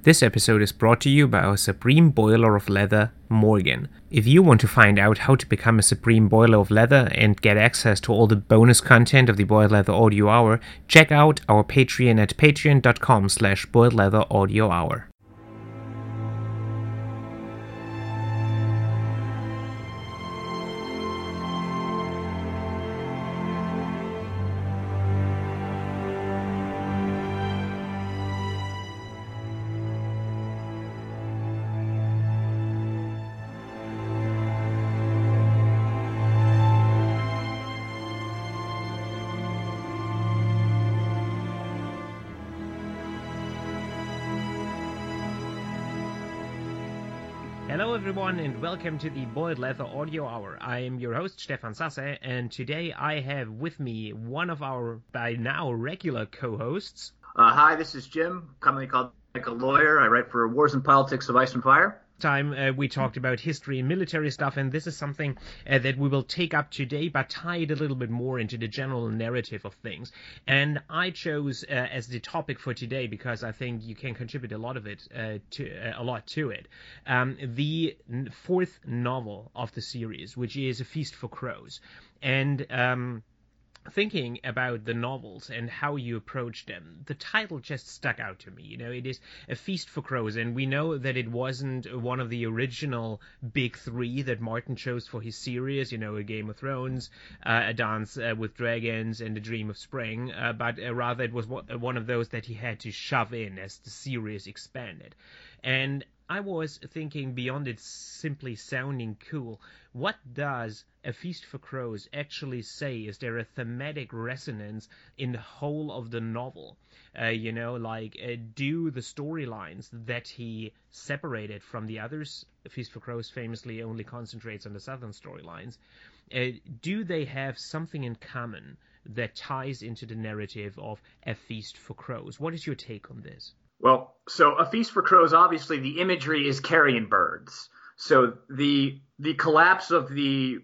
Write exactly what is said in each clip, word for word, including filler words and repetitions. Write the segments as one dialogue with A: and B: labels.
A: This episode is brought to you by our Supreme Boiler of Leather, Morgan. If you want to find out how to become a Supreme Boiler of Leather and get access to all the bonus content of the Boiled Leather Audio Hour, check out our Patreon at patreon.com slash boiled leather audio hour. Hello everyone and welcome to the Boiled Leather Audio Hour. I am your host Stefan Sasse, and today I have with me one of our by now regular co-hosts.
B: Uh, hi, this is Jim, commonly called like a lawyer. I write for Wars and Politics of Ice and Fire.
A: Time uh, we talked about history and military stuff, and this is something uh, that we will take up today, but tie it a little bit more into the general narrative of things. And I chose uh, as the topic for today because I think you can contribute a lot of it uh, to uh, a lot to it. Um, the fourth novel of the series, which is A Feast for Crows, and um, thinking about the novels and how you approach them, the title just stuck out to me. You know, it is A Feast for Crows, and we know that it wasn't one of the original big three that Martin chose for his series, you know, A Game of Thrones, uh, A Dance uh, with Dragons, and A Dream of Spring, uh, but uh, rather it was one of those that he had to shove in as the series expanded. And I was thinking, beyond it simply sounding cool, what does A Feast for Crows actually say? Is there a thematic resonance in the whole of the novel? Uh, you know, like, uh, do the storylines that he separated from the others, A Feast for Crows famously only concentrates on the southern storylines, uh, do they have something in common that ties into the narrative of A Feast for Crows? What is your take on this?
B: Well, so A Feast for Crows, obviously the imagery is carrion birds. So the the collapse of the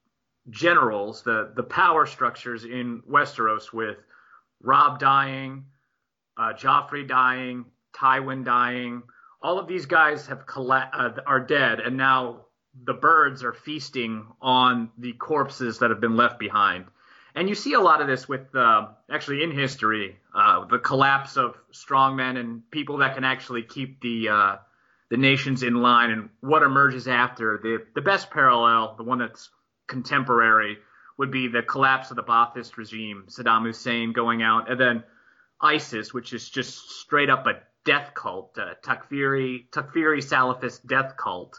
B: generals, the, the power structures in Westeros with Robb dying, uh, Joffrey dying, Tywin dying, all of these guys have colla- uh, are dead, and now the birds are feasting on the corpses that have been left behind. And you see a lot of this with, uh, actually in history, uh, the collapse of strongmen and people that can actually keep the uh, the nations in line, and what emerges after. The, the best parallel, the one that's contemporary, would be the collapse of the Ba'athist regime, Saddam Hussein going out, and then ISIS, which is just straight up a death cult, uh, Takfiri, Takfiri Salafist death cult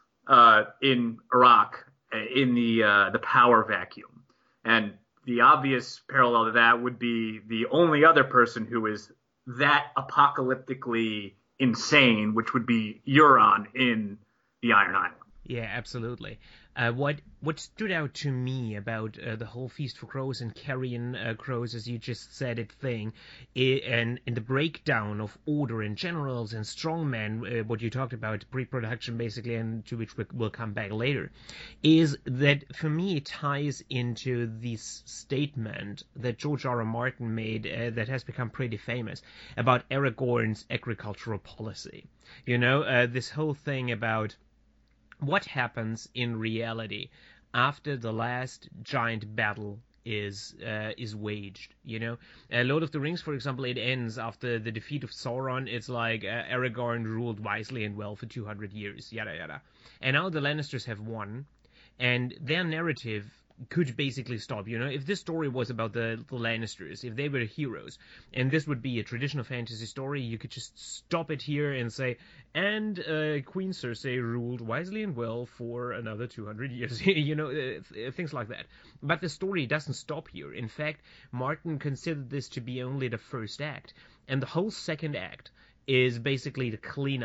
B: uh, in Iraq, in the uh, the power vacuum. And the obvious parallel to that would be the only other person who is that apocalyptically insane, which would be Euron in the Iron Island.
A: Yeah, absolutely. Uh, what what stood out to me about uh, the whole Feast for Crows and Carrion uh, Crows, as you just said it, thing, I, and, and the breakdown of order and generals and strongmen, uh, what you talked about, pre-production basically, and to which we, we'll come back later, is that for me it ties into this statement that George R. R. Martin made uh, that has become pretty famous about Aragorn's agricultural policy. You know, uh, this whole thing about what happens in reality after the last giant battle is uh, is waged. You know, uh, Lord of the Rings, for example, it ends after the defeat of Sauron. It's like uh, Aragorn ruled wisely and well for two hundred years, yada yada. And now the Lannisters have won, and their narrative could basically stop. You know, if this story was about the, the Lannisters, if they were the heroes, and this would be a traditional fantasy story, you could just stop it here and say, and uh, Queen Cersei ruled wisely and well for another two hundred years, you know, uh, things like that. But the story doesn't stop here. In fact, Martin considered this to be only the first act, and the whole second act is basically the cleanup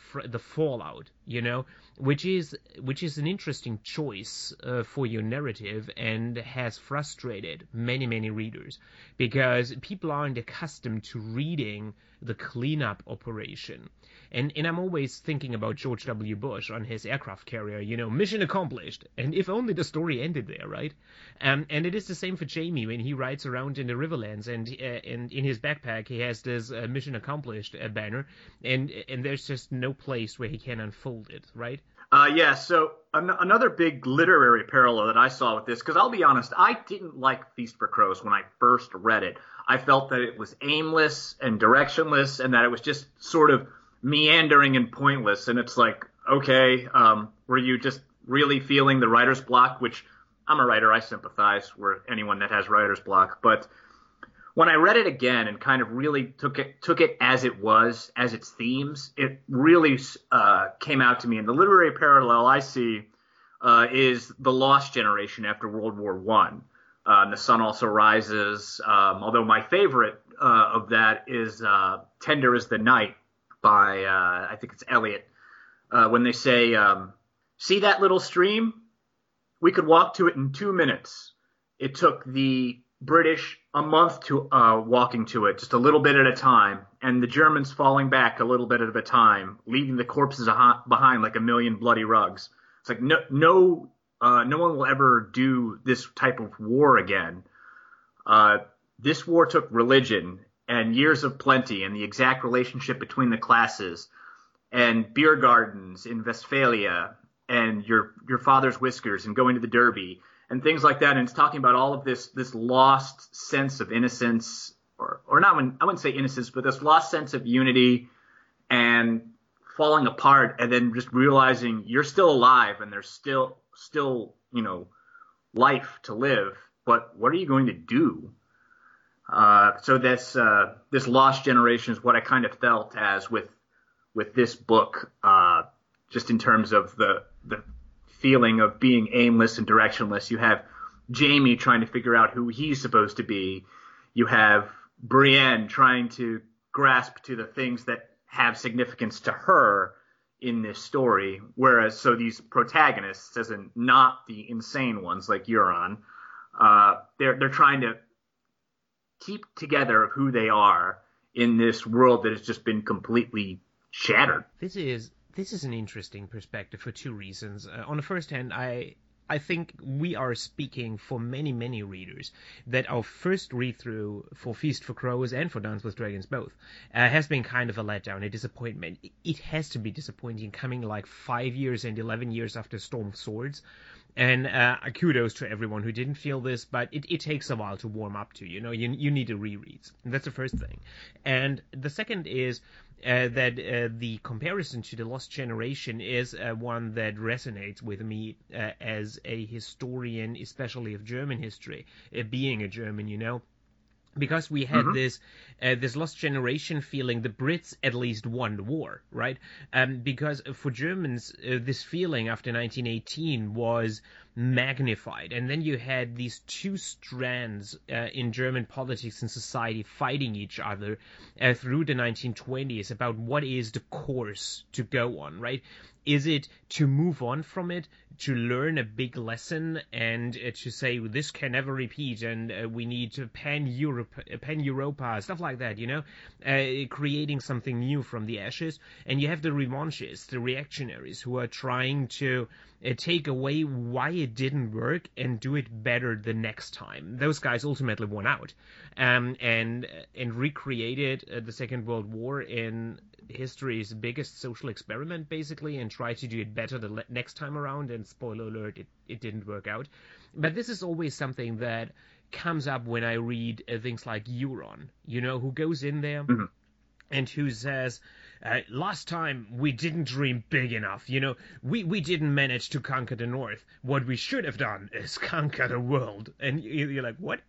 A: fr- the fallout, you know, which is which is an interesting choice uh, for your narrative, and has frustrated many many readers, because people aren't accustomed to reading the cleanup operation. And and I'm always thinking about George W. Bush on his aircraft carrier, you know, mission accomplished. And if only the story ended there, right? Um, and it is the same for Jamie when he rides around in the Riverlands, and uh, and in his backpack he has this uh, mission accomplished uh, banner, and and there's just no place where he can unfold it, right?
B: Uh, yeah, so an- another big literary parallel that I saw with this, because I'll be honest, I didn't like Feast for Crows when I first read it. I felt that it was aimless and directionless, and that it was just sort of meandering and pointless. And it's like, okay, um, were you just really feeling the writer's block? Which, I'm a writer, I sympathize with anyone that has writer's block. But when I read it again and kind of really took it took it as it was, as its themes, it really uh, came out to me. And the literary parallel I see uh, is the Lost Generation after World War One. Uh, the Sun Also Rises. Um, although my favorite uh, of that is uh, Tender is the Night by, uh, I think it's Eliot, uh, when they say, um, see that little stream? We could walk to it in two minutes. It took the British a month to uh, walking to it, just a little bit at a time, and the Germans falling back a little bit at a time, leaving the corpses behind like a million bloody rugs. It's like no, no, uh, no one will ever do this type of war again. Uh, this war took religion and years of plenty, and the exact relationship between the classes, and beer gardens in Westphalia, and your your father's whiskers, and going to the Derby, and things like that. And it's talking about all of this this lost sense of innocence, or or not, I wouldn't say innocence, but this lost sense of unity and falling apart, and then just realizing you're still alive and there's still still you know life to live, but what are you going to do? Uh, so this uh, this Lost Generation is what I kind of felt as with with this book, uh, just in terms of the the feeling of being aimless and directionless. You have Jamie trying to figure out who he's supposed to be. You have Brienne trying to grasp to the things that have significance to her in this story. Whereas, so these protagonists, as in not the insane ones like Euron, uh, they're they're trying to keep together who they are in this world that has just been completely shattered.
A: This is this is an interesting perspective for two reasons. Uh, on the first hand, I I think we are speaking for many, many readers that our first read-through for Feast for Crows and for Dance with Dragons both uh, has been kind of a letdown, a disappointment. It has to be disappointing coming like five years and eleven years after Storm of Swords. And uh, kudos to everyone who didn't feel this, but it, it takes a while to warm up to. You know, you you need to rereads. That's the first thing. And the second is uh, that uh, the comparison to the Lost Generation is uh, one that resonates with me uh, as a historian, especially of German history, uh, being a German, you know. Because we had mm-hmm. this uh, this Lost Generation feeling, the Brits at least won the war, right? Um, because for Germans, uh, this feeling after nineteen eighteen was magnified. And then you had these two strands uh, in German politics and society fighting each other uh, through the nineteen twenties about what is the course to go on, right? Is it to move on from it, to learn a big lesson, and uh, to say this can never repeat, and uh, we need to pan-Europe, pan-Europa, stuff like that, you know, uh, creating something new from the ashes. And you have the revanchists, the reactionaries, who are trying to uh, take away why it didn't work and do it better the next time. Those guys ultimately won out, um, and and recreated uh, the Second World War in history's biggest social experiment, basically, and try to do it better the le- next time around. And spoiler alert, it, it didn't work out. But this is always something that comes up when I read uh, things like Euron, you know, who goes in there mm-hmm. and who says, uh, last time we didn't dream big enough, you know, we, we didn't manage to conquer the North. What we should have done is conquer the world. And you're like, what?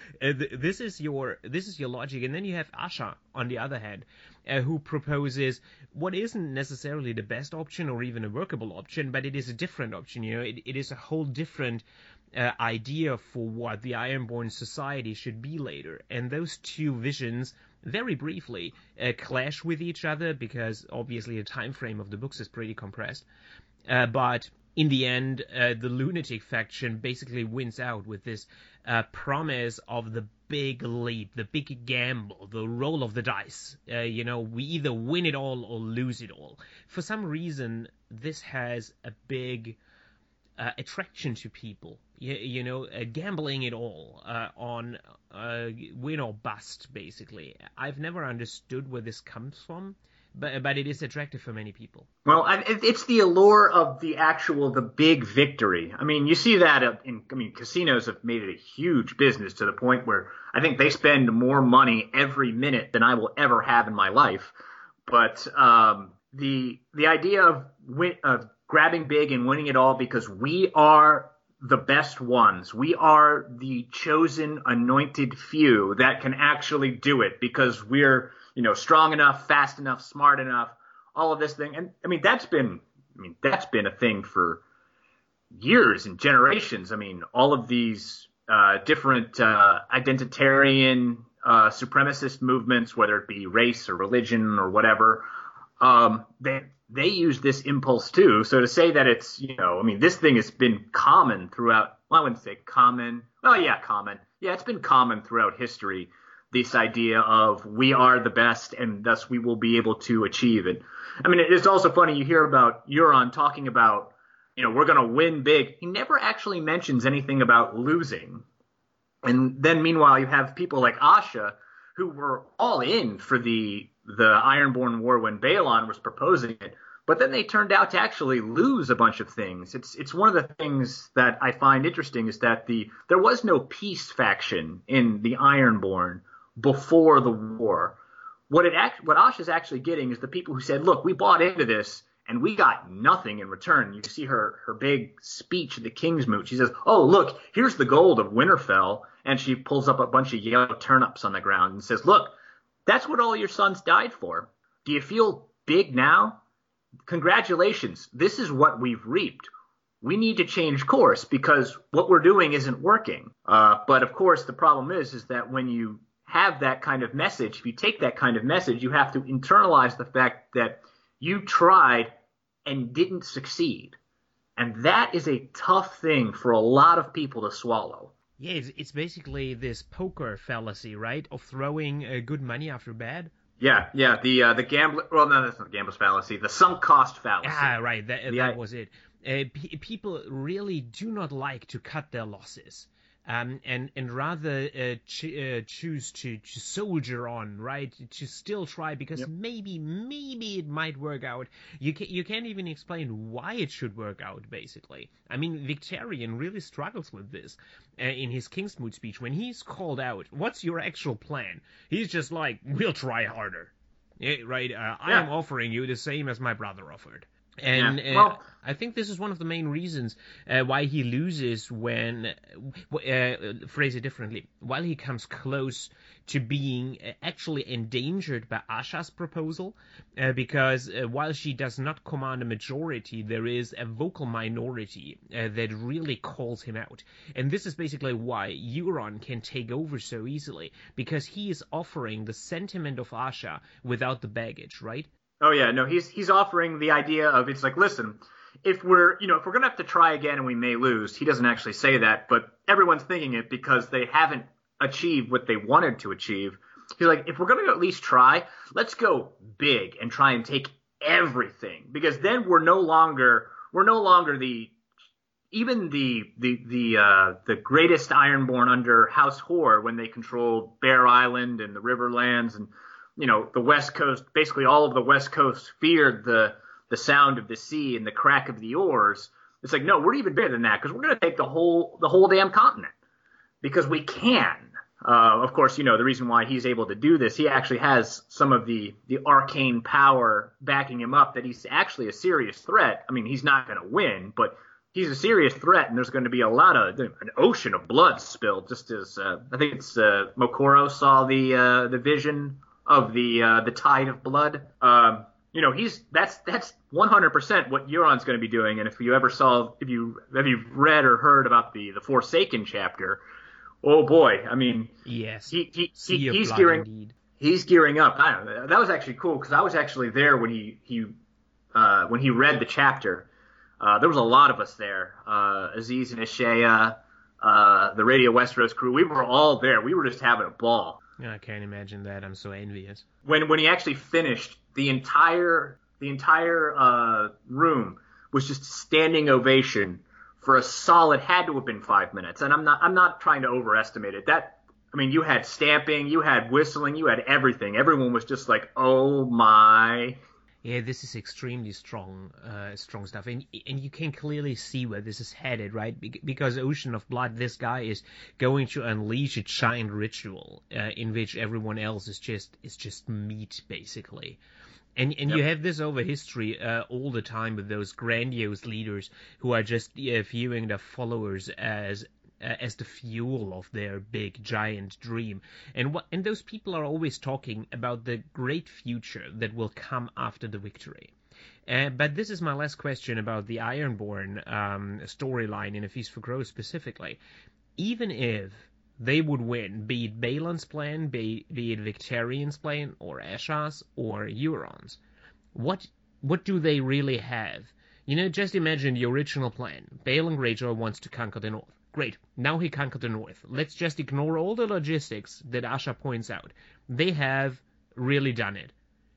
A: this is your this is your logic. And then you have Asha, on the other hand, uh, who proposes what isn't necessarily the best option or even a workable option, but it is a different option. You know, it, it is a whole different uh, idea for what the Ironborn society should be later. And those two visions very briefly uh, clash with each other, because obviously the time frame of the books is pretty compressed. Uh, but in the end, uh, the lunatic faction basically wins out with this uh, promise of the big leap, the big gamble, the roll of the dice. Uh, you know, we either win it all or lose it all. For some reason, this has a big uh, attraction to people. You, you know, uh, gambling it all uh, on uh, win or bust, basically. I've never understood where this comes from. But but it is attractive for many people.
B: Well, I, it's the allure of the actual, the big victory. I mean, you see that in, I mean, casinos have made it a huge business to the point where I think they spend more money every minute than I will ever have in my life. But um, the the idea of, win, of grabbing big and winning it all because we are the best ones. We are the chosen, anointed few that can actually do it because we're, you know, strong enough, fast enough, smart enough, all of this thing. And I mean, that's been, I mean, that's been a thing for years and generations. I mean, all of these uh, different uh, identitarian uh, supremacist movements, whether it be race or religion or whatever, um, they they use this impulse too. So to say that it's, you know, I mean, this thing has been common throughout. Well, I wouldn't say common. Well, yeah, common. Yeah, it's been common throughout history. This idea of we are the best and thus we will be able to achieve it. I mean, it's also funny you hear about Euron talking about, you know, we're going to win big. He never actually mentions anything about losing. And then meanwhile, you have people like Asha who were all in for the the Ironborn War when Balon was proposing it. But then they turned out to actually lose a bunch of things. It's it's one of the things that I find interesting is that the there was no peace faction in the Ironborn before the war. What it act, what Asha's actually getting is the people who said, look, we bought into this and we got nothing in return. You see her her big speech at the King's Moot. She says, oh, look, here's the gold of Winterfell. And she pulls up a bunch of yellow turnips on the ground and says, look, that's what all your sons died for. Do you feel big now? Congratulations. This is what we've reaped. We need to change course because what we're doing isn't working. Uh, but of course, the problem is, is that when you have that kind of message, if you take that kind of message, you have to internalize the fact that you tried and didn't succeed. And that is a tough thing for a lot of people to swallow.
A: Yeah, it's, it's basically this poker fallacy, right? Of throwing uh, good money after bad.
B: Yeah, yeah, the uh, the gambler. Well, no, that's not the gambler's fallacy. The sunk cost fallacy.
A: Ah, right. That,
B: the,
A: that was it. Uh, p- people really do not like to cut their losses. Um, and, and rather uh, ch- uh, choose to, to soldier on, right? To still try because yep. maybe, maybe it might work out. You can, you can't even explain why it should work out, basically. I mean, Victarion really struggles with this uh, in his Kingsmoot speech. When he's called out, what's your actual plan? He's just like, we'll try harder. Yeah, right? Uh, I yeah. am offering you the same as my brother offered. And yeah. well, uh, I think this is one of the main reasons uh, why he loses when, uh, phrase it differently, while he comes close to being actually endangered by Asha's proposal, uh, because uh, while she does not command a majority, there is a vocal minority uh, that really calls him out. And this is basically why Euron can take over so easily, because he is offering the sentiment of Asha without the baggage, right?
B: Oh yeah, no, he's he's offering the idea of, it's like, listen, if we're, you know, if we're going to have to try again and we may lose, he doesn't actually say that, but everyone's thinking it because they haven't achieved what they wanted to achieve. He's like, if we're going to at least try, let's go big and try and take everything, because then we're no longer, we're no longer the, even the, the, the, uh, the greatest Ironborn under House Hoare when they controlled Bear Island and the Riverlands and, you know, the West Coast, basically all of the West Coast feared the the sound of the sea and the crack of the oars. It's like, no, we're even bigger than that because we're going to take the whole the whole damn continent because we can. Uh, of course, you know, the reason why he's able to do this, he actually has some of the, the arcane power backing him up that he's actually a serious threat. I mean, he's not going to win, but he's a serious threat, and there's going to be a lot of an ocean of blood spilled. Just as uh, I think it's uh, Mokoro saw the uh, the vision of the uh, the tide of blood. Um, you know, he's that's that's one hundred percent what Euron's going to be doing. And if you ever saw, if you have you read or heard about the the Forsaken chapter, oh boy, I mean,
A: yes,
B: he, he, he he's gearing indeed. he's gearing up. I don't know. That was actually cool because I was actually there when he he uh, when he read the chapter. Uh, there was a lot of us there. Uh, Aziz and Ashaya, uh, the Radio Westeros crew. We were all there. We were just having a ball.
A: Yeah, I can't imagine that. I'm so envious.
B: When when he actually finished, the entire the entire uh, room was just standing ovation for a solid, had to have been five minutes. And I'm not I'm not trying to overestimate it. That I mean, you had stamping, you had whistling, you had everything. Everyone was just like, "Oh my!"
A: Yeah, this is extremely strong, uh, strong stuff, and and you can clearly see where this is headed, right? Be- because Ocean of Blood, this guy is going to unleash a giant ritual uh, in which everyone else is just is just meat, basically. And and yep. you have this over history uh, all the time with those grandiose leaders who are just uh, viewing their followers as uh, as the fuel of their big giant dream. And what and those people are always talking about the great future that will come after the victory. Uh, but this is my last question about the Ironborn um, storyline in A Feast for Crows specifically. Even if they would win, be it Balon's plan, be, be it Victarion's plan, or Asha's, or Euron's. What what do they really have? You know, just imagine the original plan. Balon Greyjoy wants to conquer the North. Great, now he conquered the North. Let's just ignore all the logistics that Asha points out. They have really done it.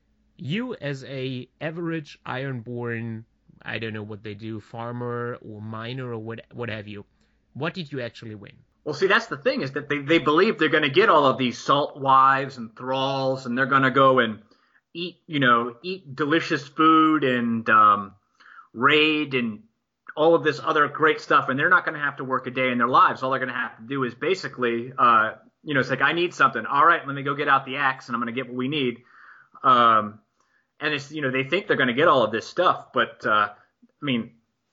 A: You as a average Ironborn, I don't know what they do, farmer or miner or what what have you, what did you actually win?
B: Well, see, that's the thing, is that they, they believe they're going to get all of these salt wives and thralls, and they're going to go and eat, you know, eat delicious food and um, raid and all of this other great stuff, and they're not going to have to work a day in their lives. All they're going to have to do is basically, uh, you know, it's like, I need something. All right, let me go get out the axe, and I'm going to get what we need. Um, and it's, you know, they think they're going to get all of this stuff, but uh, I mean,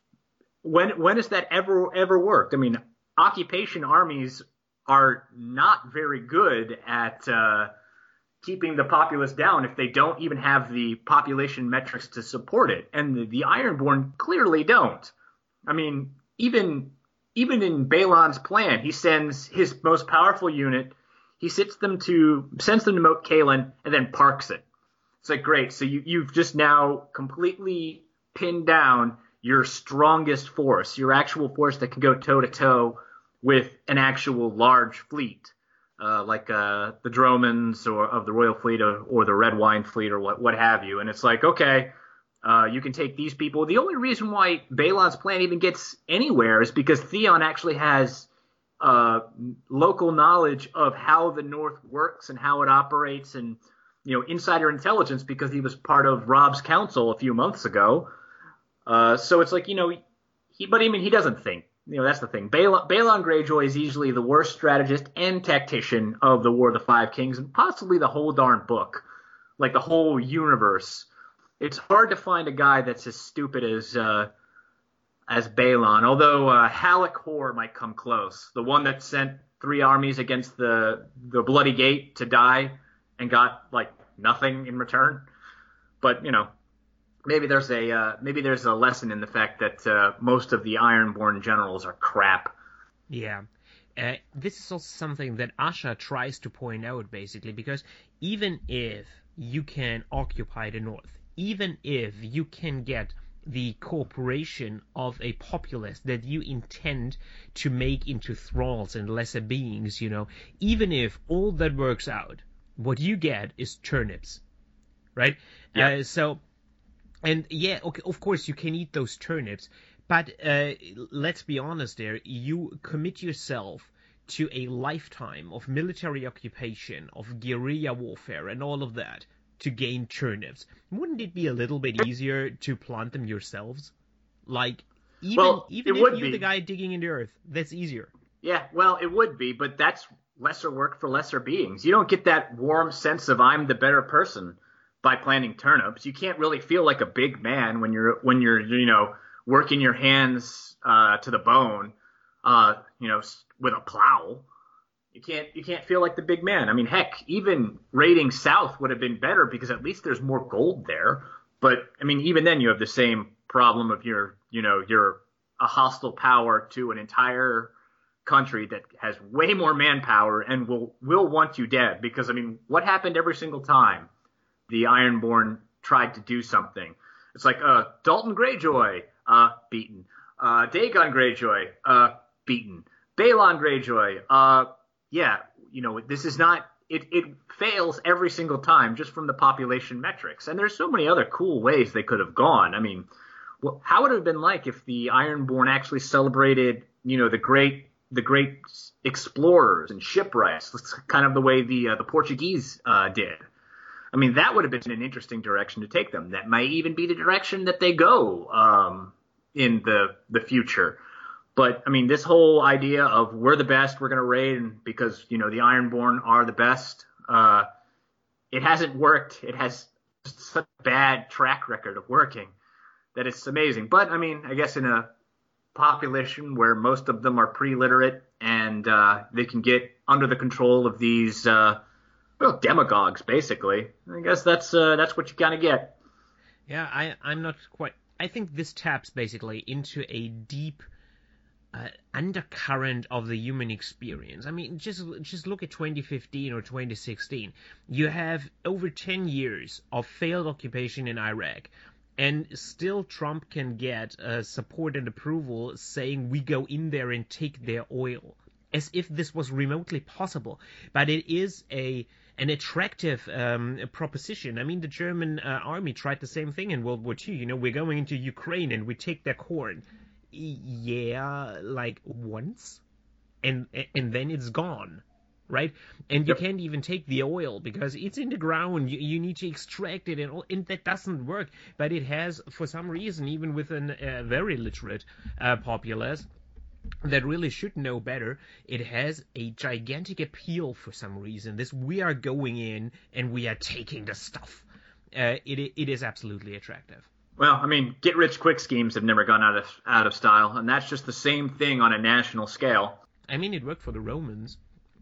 B: when when has that ever ever worked? I mean, occupation armies are not very good at uh, keeping the populace down if they don't even have the population metrics to support it. And the, the Ironborn clearly don't. I mean, even even in Balon's plan, he sends his most powerful unit, he sits them to sends them to Moat Cailin and then parks it. It's like, great, so you, you've just now completely pinned down your strongest force, your actual force that can go toe-to-toe with an actual large fleet, uh, like uh, the Dromans or of the Royal Fleet or, or the Red Wine Fleet or what, what have you. And it's like, okay, uh, you can take these people. The only reason why Balon's plan even gets anywhere is because Theon actually has uh, local knowledge of how the North works and how it operates and, you know, insider intelligence because he was part of Robb's council a few months ago. Uh, so it's like, you know, he, but I mean, he doesn't think. You know, that's the thing. Balon, Balon Greyjoy is easily the worst strategist and tactician of the War of the Five Kings and possibly the whole darn book, like the whole universe. It's hard to find a guy that's as stupid as uh, as Balon, although uh, Halleck Hoare might come close. The one that sent three armies against the the Bloody Gate to die and got, like, nothing in return. But, you know, Maybe there's a uh, maybe there's a lesson in the fact that uh, most of the Ironborn generals are crap.
A: Yeah. Uh, this is also something that Asha tries to point out, basically, because even if you can occupy the North, even if you can get the cooperation of a populace that you intend to make into thralls and lesser beings, you know, even if all that works out, what you get is turnips, right?
B: Yeah.
A: Uh, so... And yeah, okay, of course you can eat those turnips, but uh, let's be honest there, you commit yourself to a lifetime of military occupation, of guerrilla warfare and all of that to gain turnips. Wouldn't it be a little bit easier to plant them yourselves? Like, even,
B: well,
A: even if you're be. the guy digging in the earth, that's easier.
B: Yeah, well, it would be, but that's lesser work for lesser beings. You don't get that warm sense of I'm the better person by planting turnips. You can't really feel like a big man when you're when you're you know working your hands uh, to the bone, uh, you know, with a plow. You can't you can't feel like the big man. I mean, heck, even raiding south would have been better because at least there's more gold there. But I mean, even then you have the same problem of you're you know you're a hostile power to an entire country that has way more manpower and will will want you dead. Because, I mean, what happened every single time the Ironborn tried to do something? It's like, uh, Dalton Greyjoy, uh, beaten. Uh, Dagon Greyjoy, uh, beaten. Balon Greyjoy, uh, yeah, you know, this is not, it, it fails every single time just from the population metrics. And there's so many other cool ways they could have gone. I mean, well, how would it have been like if the Ironborn actually celebrated, you know, the great, the great explorers and shipwrights, kind of the way the, uh, the Portuguese, uh, did? I mean, that would have been an interesting direction to take them. That might even be the direction that they go, um, in the, the future. But, I mean, this whole idea of we're the best, we're going to raid, and because, you know, the Ironborn are the best, uh, it hasn't worked. It has such a bad track record of working that it's amazing. But, I mean, I guess in a population where most of them are pre-literate and uh, they can get under the control of these, uh, well, demagogues, basically, I guess that's uh, that's what you kind of get.
A: Yeah, I, I'm not quite... I think this taps, basically, into a deep... Uh, undercurrent of the human experience. I mean, just just look at twenty fifteen or twenty sixteen. You have over ten years of failed occupation in Iraq, and still Trump can get uh, support and approval saying we go in there and take their oil, as if this was remotely possible. But it is a an attractive um, proposition. I mean, the German uh, army tried the same thing in World War Two. You know, we're going into Ukraine and we take their corn. Yeah, like once, and and then it's gone, right? And you yep. can't even take the oil because it's in the ground. You, you need to extract it, and, all, and that doesn't work. But it has, for some reason, even with a uh, very literate uh, populace that really should know better, it has a gigantic appeal for some reason. This we are going in and we are taking the stuff. Uh, it it is absolutely attractive.
B: Well, I mean, get-rich-quick schemes have never gone out of out of style, and that's just the same thing on a national scale.
A: I mean, it worked for the Romans,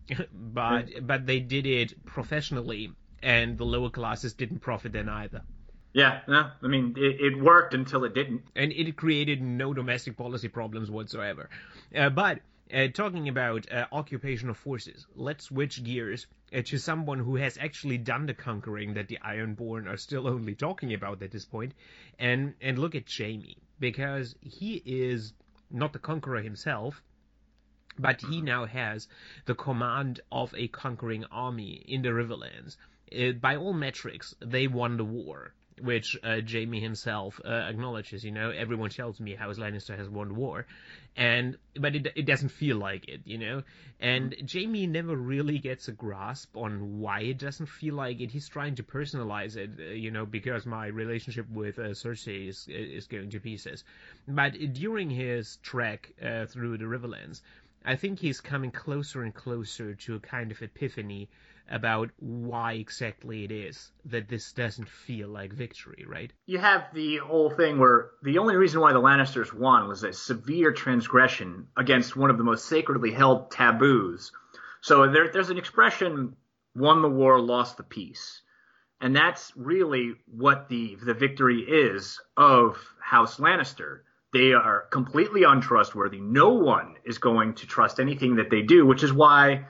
A: but mm. but they did it professionally, and the lower classes didn't profit then either.
B: Yeah, no, I mean, it, it worked until it didn't.
A: And it created no domestic policy problems whatsoever. Uh, but uh, talking about uh, occupational forces, let's switch gears uh, to someone who has actually done the conquering that the Ironborn are still only talking about at this point, and, and look at Jaime, because he is not the conqueror himself, but he now has the command of a conquering army in the Riverlands. Uh, by all metrics, they won the war, which uh, Jaime himself uh, acknowledges. You know, everyone tells me House Lannister has won the war, and but it it doesn't feel like it, you know. And Jaime never really gets a grasp on why it doesn't feel like it. He's trying to personalize it, uh, you know, because my relationship with uh, Cersei is is going to pieces. But during his trek uh, through the Riverlands, I think he's coming closer and closer to a kind of epiphany about why exactly it is that this doesn't feel like victory, right?
B: You have the whole thing where the only reason why the Lannisters won was a severe transgression against one of the most sacredly held taboos. So there, there's an expression, won the war, lost the peace. And that's really what the, the victory is of House Lannister. They are completely untrustworthy. No one is going to trust anything that they do, which is why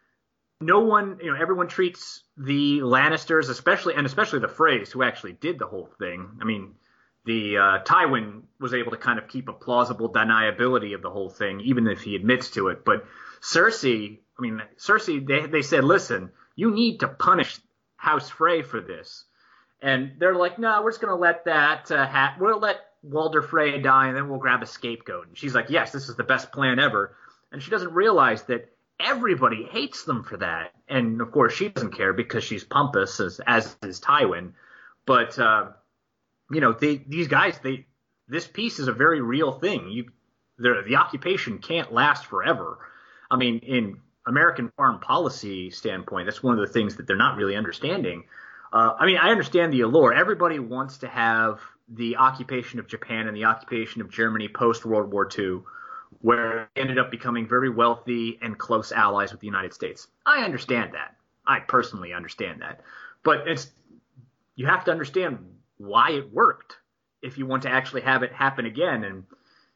B: no one, you know, everyone treats the Lannisters, especially, and especially the Freys, who actually did the whole thing. I mean, the uh, Tywin was able to kind of keep a plausible deniability of the whole thing, even if he admits to it. But Cersei, I mean, Cersei, they, they said, listen, you need to punish House Frey for this. And they're like, no, we're just going to let that, uh, ha- we'll let Walder Frey die, and then we'll grab a scapegoat. And she's like, yes, this is the best plan ever. And she doesn't realize that everybody hates them for that. And, of course, she doesn't care because she's pompous, as, as is Tywin. But, uh, you know, they, these guys, they this peace is a very real thing. You, the occupation can't last forever. I mean, in American foreign policy standpoint, that's one of the things that they're not really understanding. Uh, I mean, I understand the allure. Everybody wants to have the occupation of Japan and the occupation of Germany post-World War Two, where they ended up becoming very wealthy and close allies with the United States. I understand that. I personally understand that. But it's you have to understand why it worked if you want to actually have it happen again. And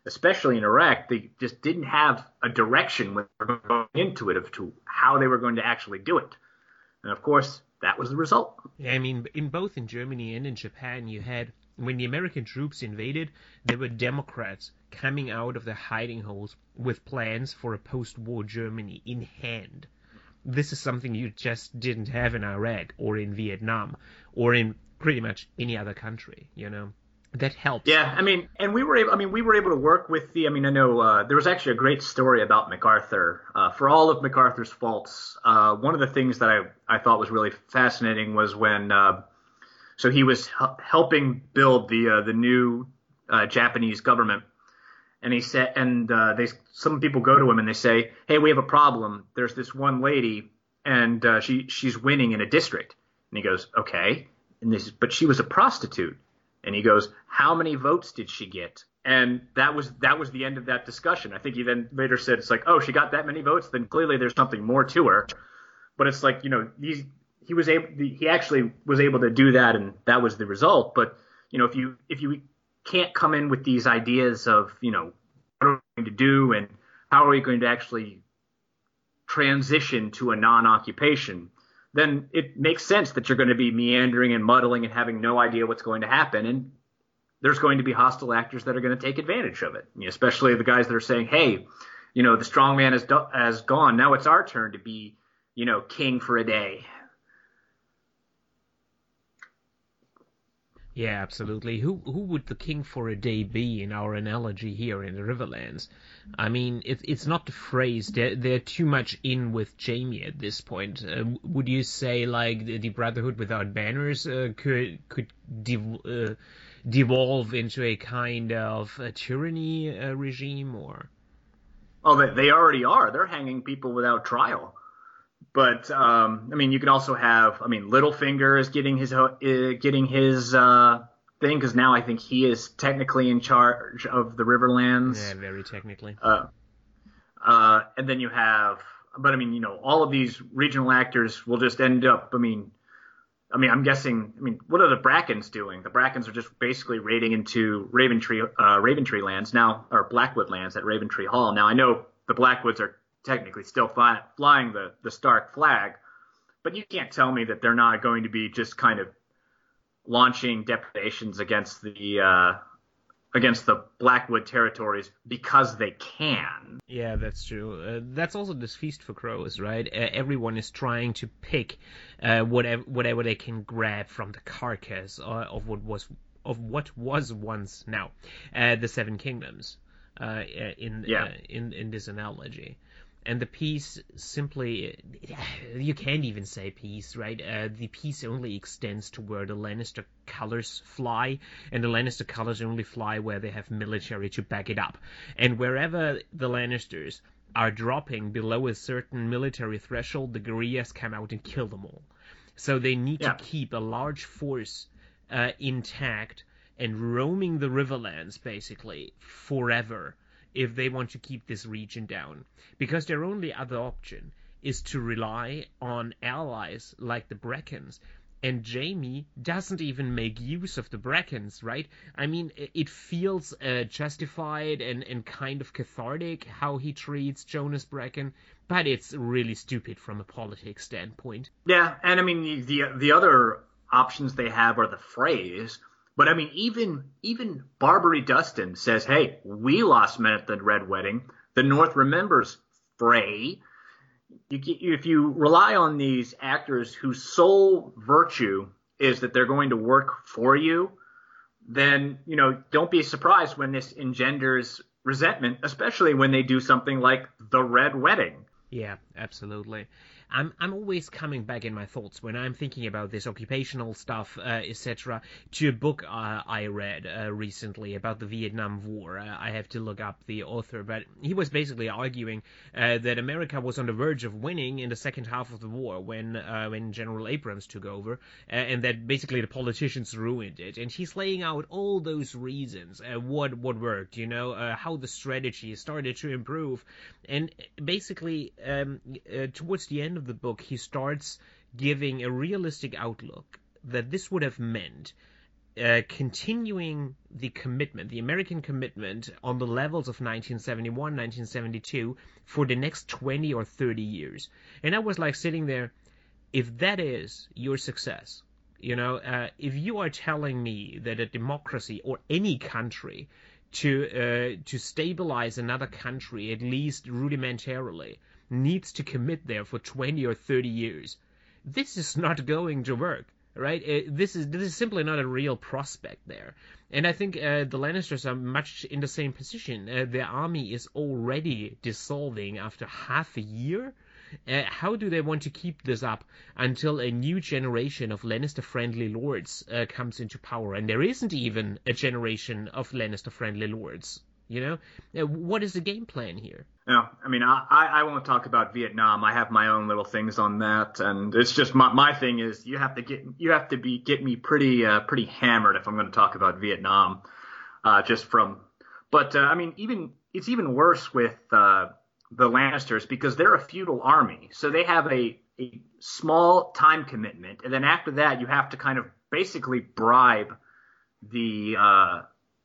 B: especially in Iraq, they just didn't have a direction when they were going into it of to how they were going to actually do it. And of course, that was the result.
A: Yeah, I mean, in both in Germany and in Japan, you had, when the American troops invaded, there were Democrats coming out of their hiding holes with plans for a post-war Germany in hand. This is something you just didn't have in Iraq or in Vietnam or in pretty much any other country, you know. That helps.
B: Yeah, I mean, and we were able. I mean, we were able to work with the. I mean, I know uh, there was actually a great story about MacArthur. Uh, for all of MacArthur's faults, uh, one of the things that I I thought was really fascinating was when. Uh, so he was h- helping build the uh, the new uh, Japanese government, and he said, and uh, they some people go to him and they say, "Hey, we have a problem. There's this one lady, and uh, she she's winning in a district." And he goes, "Okay," and this, but she was a prostitute. And he goes, "How many votes did she get?" And that was that was the end of that discussion. I think he then later said, "It's like, oh, she got that many votes. Then clearly there's something more to her." But it's like, you know, these he was able he actually was able to do that, and that was the result. But you know, if you if you can't come in with these ideas of, you know, what are we going to do and how are we going to actually transition to a non-occupation, then it makes sense that you're going to be meandering and muddling and having no idea what's going to happen. And there's going to be hostile actors that are going to take advantage of it, you know, especially the guys that are saying, hey, you know, the strong man has, do- has gone. Now it's our turn to be, you know, king for a day.
A: Yeah, absolutely. Who who would the king for a day be in our analogy here in the Riverlands? I mean, it's it's not the phrase. They're, they're too much in with Jaime at this point. Uh, would you say like the, the Brotherhood without banners uh, could could dev- uh, devolve into a kind of a tyranny uh, regime, or?
B: Oh, they, they already are. They're hanging people without trial. But um, I mean, you can also have. I mean, Littlefinger is getting his uh, getting his uh, thing because now I think he is technically in charge of the Riverlands.
A: Yeah, very technically.
B: Uh, uh, and then you have, but I mean, you know, all of these regional actors will just end up. I mean, I mean, I'm guessing. I mean, what are the Brackens doing? The Brackens are just basically raiding into Raventree, uh, Raventree lands now, or Blackwood lands at Raventree Hall. Now I know the Blackwoods are technically still fly, flying the, the Stark flag, but you can't tell me that they're not going to be just kind of launching depredations against the uh, against the Blackwood territories because they can.
A: Yeah, that's true. Uh, that's also this Feast for Crows, right? Uh, everyone is trying to pick uh, whatever whatever they can grab from the carcass uh, of what was of what was once now uh, the Seven Kingdoms. Uh, in
B: yeah.
A: uh, in in this analogy. And the piece simply, you can't even say piece, right? Uh, the piece only extends to where the Lannister colors fly, and the Lannister colors only fly where they have military to back it up. And wherever the Lannisters are dropping below a certain military threshold, the guerrillas come out and kill them all. So they need
B: yeah.
A: to keep a large force uh, intact and roaming the Riverlands, basically, forever, if they want to keep this region down. Because their only other option is to rely on allies like the Brackens. And Jaime doesn't even make use of the Brackens, right? I mean, it feels uh, justified and, and kind of cathartic how he treats Jonas Bracken, but it's really stupid from a politics standpoint.
B: Yeah, and I mean, the the other options they have are the Freys. But I mean, even even Barbary Dustin says, "Hey, we lost men at the Red Wedding. The North remembers Frey." You, if you rely on these actors whose sole virtue is that they're going to work for you, then you know don't be surprised when this engenders resentment, especially when they do something like the Red Wedding.
A: Yeah, absolutely. I'm I'm always coming back in my thoughts when I'm thinking about this occupational stuff, uh, et cetera, to a book uh, I read uh, recently about the Vietnam War. Uh, I have to look up the author, but he was basically arguing uh, that America was on the verge of winning in the second half of the war when uh, when General Abrams took over, uh, and that basically the politicians ruined it. And he's laying out all those reasons, uh, what what worked, you know, uh, how the strategy started to improve, and basically um, uh, towards the end of the book, he starts giving a realistic outlook that this would have meant uh, continuing the commitment, the American commitment on the levels of nineteen seventy-one, nineteen seventy-two for the next twenty or thirty years. And I was like sitting there, if that is your success, you know, uh, if you are telling me that a democracy or any country to uh, to stabilize another country, at least rudimentarily, needs to commit there for twenty or thirty years, this is not going to work, right? Uh, this is this is simply not a real prospect there. And I think uh, the Lannisters are much in the same position. Uh, their army is already dissolving after half a year. Uh, how do they want to keep this up until a new generation of Lannister-friendly lords uh, comes into power? And there isn't even a generation of Lannister-friendly lords. You know, uh, what is the game plan here?
B: No, I mean, I, I won't talk about Vietnam. I have my own little things on that, and it's just my my thing is you have to get you have to be get me pretty uh, pretty hammered if I'm going to talk about Vietnam, uh, just from. But uh, I mean, even it's even worse with uh, the Lannisters because they're a feudal army, so they have a a small time commitment, and then after that, you have to kind of basically bribe the. Uh,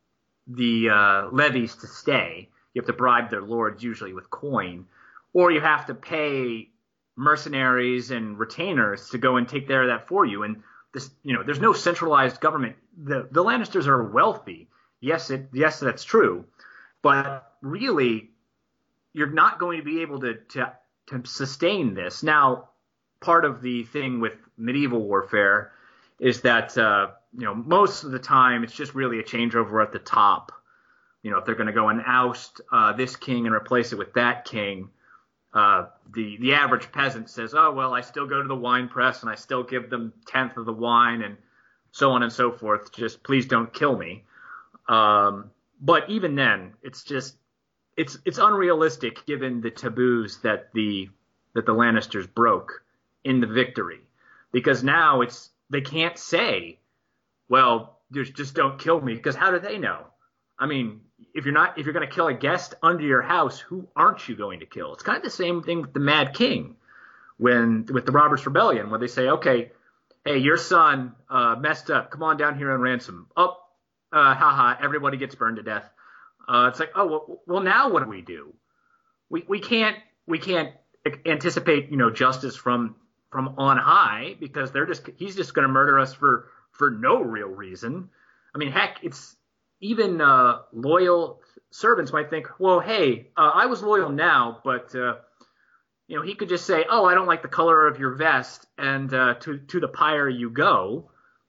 B: the uh, levies to stay. You have to bribe their lords, usually with coin, or you have to pay mercenaries and retainers to go and take care of that for you. And this, you know, there's no centralized government. The the Lannisters are wealthy. Yes, it yes, that's true, but really, you're not going to be able to to, to sustain this. Now, part of the thing with medieval warfare is that uh, you know, most of the time it's just really a changeover at the top. You know, if they're going to go and oust uh, this king and replace it with that king, uh, the the average peasant says, "Oh well, I still go to the wine press and I still give them tenth of the wine and so on and so forth. Just please don't kill me." Um, but even then, it's just it's it's unrealistic given the taboos that the that the Lannisters broke in the victory, because now it's they can't say, well, just don't kill me, because how do they know? I mean, if you're not, if you're going to kill a guest under your house, who aren't you going to kill? It's kind of the same thing with the Mad King, when with the Robert's Rebellion, where they say, okay, hey, your son uh, messed up, come on down here and ransom. Oh, uh, haha, everybody gets burned to death. Uh, it's like, oh, well, well, now what do we do? We we can't we can't anticipate, you know, justice from from on high, because they're just he's just going to murder us for for no real reason. I mean, heck, it's even uh, loyal servants might think, well, hey, uh, I was loyal now, but uh, you know, he could just say, oh, I don't like the color of your vest, and uh, to to the pyre you go.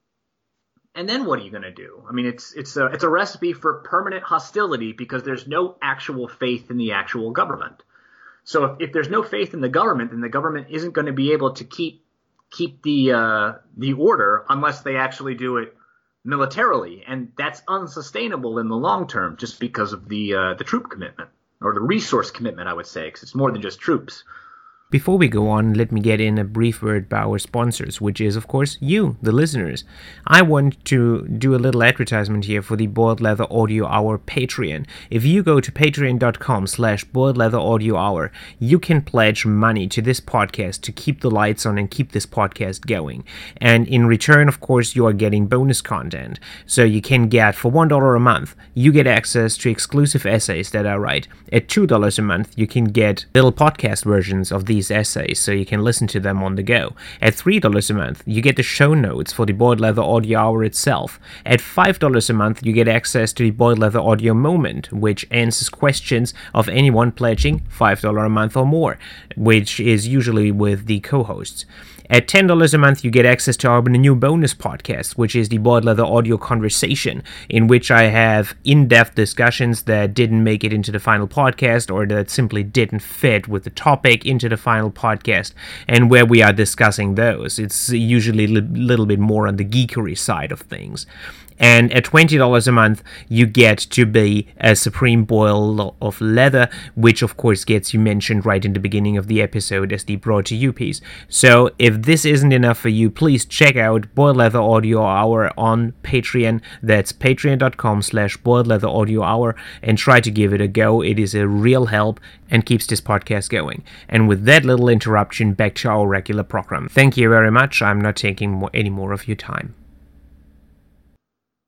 B: And then what are you going to do? I mean, it's it's a it's a recipe for permanent hostility, because there's no actual faith in the actual government. So if, if there's no faith in the government, then the government isn't going to be able to keep keep the uh, the order unless they actually do it militarily, and that's unsustainable in the long term, just because of the uh, the troop commitment, or the resource commitment, I would say, because it's more than just troops.
A: Before we go on, let me get in a brief word by our sponsors, which is, of course, you, the listeners. I want to do a little advertisement here for the Boiled Leather Audio Hour Patreon. If you go to patreon.com slash Boiled Leather Audio Hour, you can pledge money to this podcast to keep the lights on and keep this podcast going. And in return, of course, you are getting bonus content. So you can get, for one dollar a month, you get access to exclusive essays that I write. At two dollars a month, you can get little podcast versions of these essays, so you can listen to them on the go. At three dollars a month, you get the show notes for the Boiled Leather Audio Hour itself. At five dollars a month, you get access to the Boiled Leather Audio Moment, which answers questions of anyone pledging five dollars a month or more, which is usually with the co-hosts. At ten dollars a month, you get access to our new bonus podcast, which is the Boiled Leather Audio Conversation, in which I have in-depth discussions that didn't make it into the final podcast, or that simply didn't fit with the topic into the final podcast, and where we are discussing those. It's usually a li- little bit more on the geekery side of things. And at twenty dollars a month, you get to be a Supreme Boil of Leather, which of course gets you mentioned right in the beginning of the episode as the Brought to You piece. So if this isn't enough for you, please check out Boiled Leather Audio Hour on Patreon. That's patreon.com slash Boiled Leather Audio Hour, and try to give it a go. It is a real help and keeps this podcast going. And with that little interruption, back to our regular program. Thank you very much. I'm not taking more, any more of your time.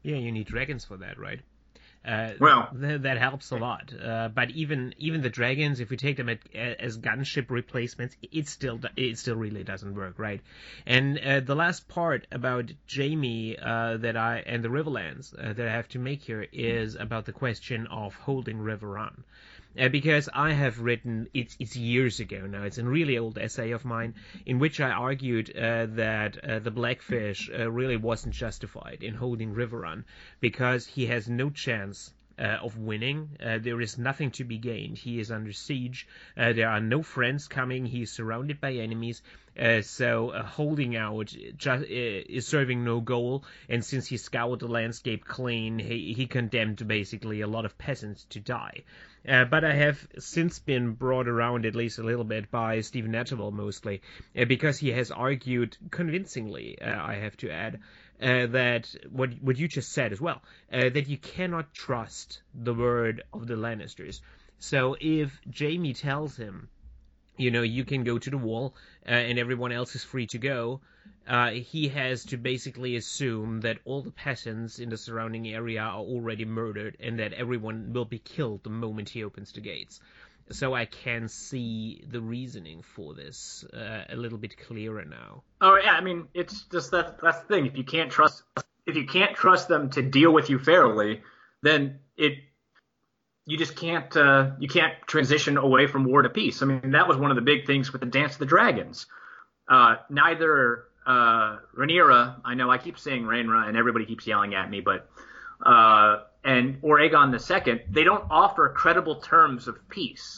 A: Yeah, you need dragons for that, right? Uh,
B: well,
A: th- that helps a lot. Uh, but even even the dragons, if we take them at, as gunship replacements, it still it still really doesn't work, right? And uh, the last part about Jaime uh, that I and the Riverlands uh, that I have to make here is about the question of holding Riverrun. Uh, because I have written, it's, it's years ago now, it's a really old essay of mine, in which I argued uh, that uh, the Blackfish uh, really wasn't justified in holding Riverrun, because he has no chance uh, of winning. Uh, there is nothing to be gained. He is under siege. Uh, there are no friends coming. He is surrounded by enemies. Uh, so uh, holding out just, uh, is serving no goal. And since he scoured the landscape clean, he, he condemned basically a lot of peasants to die. Uh, but I have since been brought around at least a little bit by Stephen Natterville mostly, uh, because he has argued convincingly, uh, I have to add, uh, that what what you just said as well, uh, that you cannot trust the word of the Lannisters. So if Jaime tells him, you know, you can go to the wall uh, and everyone else is free to go, uh, he has to basically assume that all the peasants in the surrounding area are already murdered and that everyone will be killed the moment he opens the gates. So I can see the reasoning for this uh, a little bit clearer now.
B: Oh yeah, I mean, it's just that that's the thing. If you can't trust, if you can't trust them to deal with you fairly, then it you just can't uh, you can't transition away from war to peace. I mean, that was one of the big things with the Dance of the Dragons. Uh, neither uh, Rhaenyra, I know I keep saying Rhaenyra, and everybody keeps yelling at me, but uh, and or Aegon the Second, they don't offer credible terms of peace.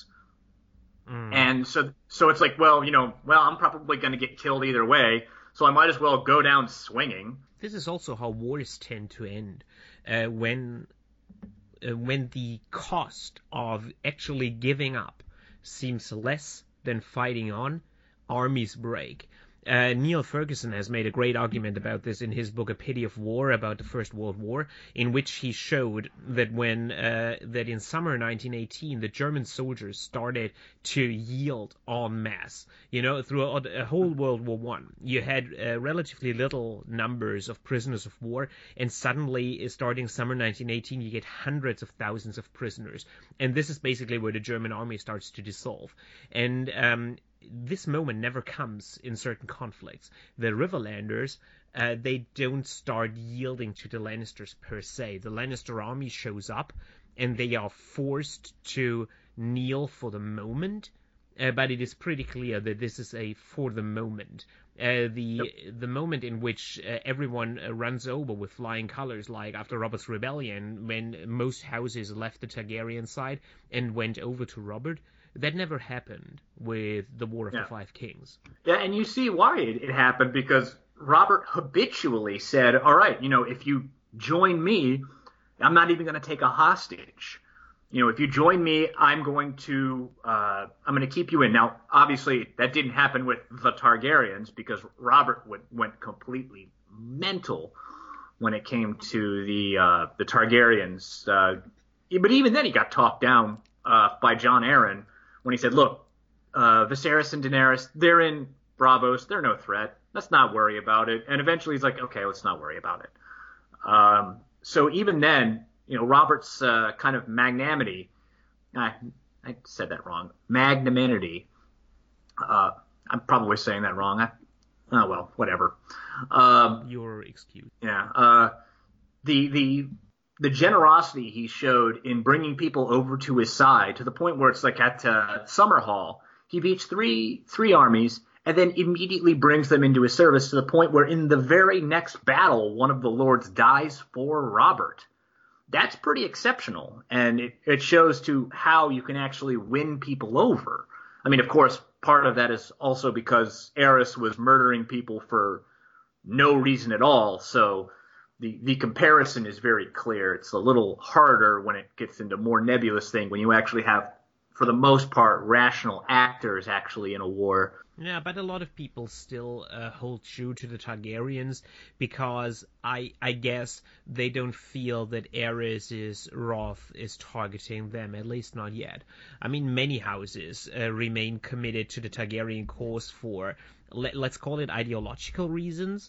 B: Mm. And so so it's like, well, you know, well, I'm probably going to get killed either way, so I might as well go down swinging.
A: This is also how wars tend to end, uh, when uh, when the cost of actually giving up seems less than fighting on, armies break. Uh, Neil Ferguson has made a great argument about this in his book A Pity of War, about the First World War, in which he showed that when uh, that in summer nineteen eighteen the German soldiers started to yield en masse. You know, throughout a whole World War One, you had uh, relatively little numbers of prisoners of war, and suddenly, starting summer nineteen eighteen, you get hundreds of thousands of prisoners, and this is basically where the German army starts to dissolve. And um, this moment never comes in certain conflicts. The Riverlanders, uh, they don't start yielding to the Lannisters per se. The Lannister army shows up, and they are forced to kneel for the moment, uh, but it is pretty clear that this is a for the moment. Uh, the yep. the moment in which uh, everyone uh, runs over with flying colors, like after Robert's Rebellion, when most houses left the Targaryen side and went over to Robert, that never happened with the War of yeah. the Five Kings.
B: Yeah, and you see why it, it happened, because Robert habitually said, all right, you know, if you join me, I'm not even going to take a hostage. You know, if you join me, I'm going to uh, I'm going to keep you in. Now, obviously, that didn't happen with the Targaryens, because Robert went, went completely mental when it came to the uh, the Targaryens. Uh, but even then, he got talked down uh, by Jon Arryn when he said, look, uh, Viserys and Daenerys, they're in Braavos. They're no threat. Let's not worry about it. And eventually he's like, okay, let's not worry about it. Um, so even then, you know, Robert's uh, kind of magnanimity, I, I said that wrong, magnanimity, uh, I'm probably saying that wrong. I, oh, well, whatever. Um,
A: Your excuse.
B: Yeah. Uh, the, the, the generosity he showed in bringing people over to his side, to the point where it's like at uh, Summerhall, he beats three three armies and then immediately brings them into his service, to the point where in the very next battle, one of the lords dies for Robert. That's pretty exceptional, and it, it shows to how you can actually win people over. I mean, of course, part of that is also because Aerys was murdering people for no reason at all, so The the comparison is very clear. It's a little harder when it gets into more nebulous thing, when you actually have, for the most part, rational actors actually in a war.
A: Yeah, but a lot of people still uh, hold true to the Targaryens, because I I guess they don't feel that Aerys' wrath is targeting them, at least not yet. I mean, many houses uh, remain committed to the Targaryen cause for, let, let's call it ideological reasons.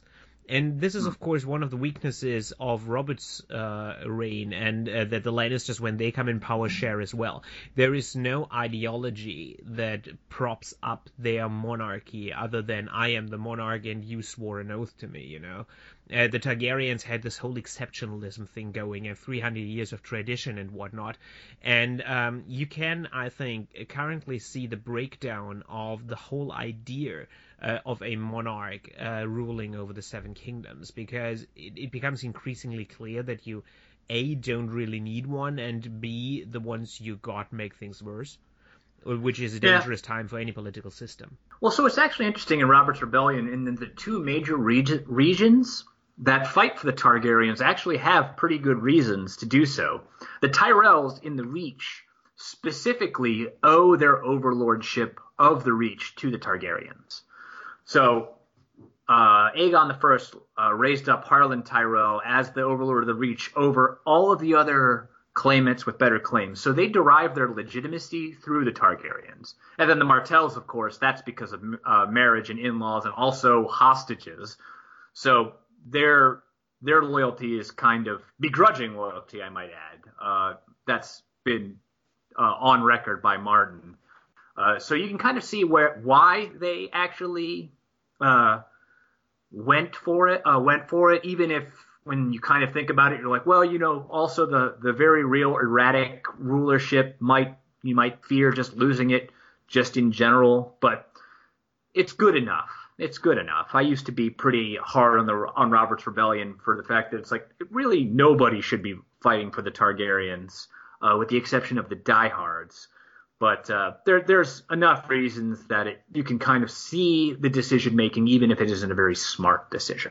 A: And this is, of course, one of the weaknesses of Robert's uh, reign, and uh, that the Lannisters, when they come in power, share as well. There is no ideology that props up their monarchy other than I am the monarch and you swore an oath to me, you know. Uh, the Targaryens had this whole exceptionalism thing going and three hundred years of tradition and whatnot. And um, you can, I think, currently see the breakdown of the whole idea uh, of a monarch uh, ruling over the Seven Kingdoms, because it, it becomes increasingly clear that you, A, don't really need one, and B, the ones you got make things worse, which is a dangerous yeah. time for any political system.
B: Well, so it's actually interesting in Robert's Rebellion, in the two major reg- regions that fight for the Targaryens actually have pretty good reasons to do so. The Tyrells in the Reach specifically owe their overlordship of the Reach to the Targaryens. So uh, Aegon the First uh, raised up Harlan Tyrell as the overlord of the Reach over all of the other claimants with better claims. So they derive their legitimacy through the Targaryens. And then the Martells, of course, that's because of uh, marriage and in-laws and also hostages. So their their loyalty is kind of begrudging loyalty, I might add. Uh, that's been uh, on record by Martin. Uh, so you can kind of see where why they actually uh, went for it. Uh, went for it, even if when you kind of think about it, you're like, well, you know, also the the very real erratic rulership might you might fear just losing it just in general, but it's good enough. It's good enough. I used to be pretty hard on the on Robert's Rebellion for the fact that it's like really nobody should be fighting for the Targaryens, uh, with the exception of the diehards. But uh, there there's enough reasons that it you can kind of see the decision making, even if it isn't a very smart decision.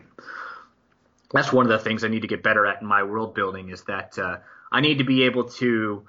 B: That's one of the things I need to get better at in my world building, is that uh, I need to be able to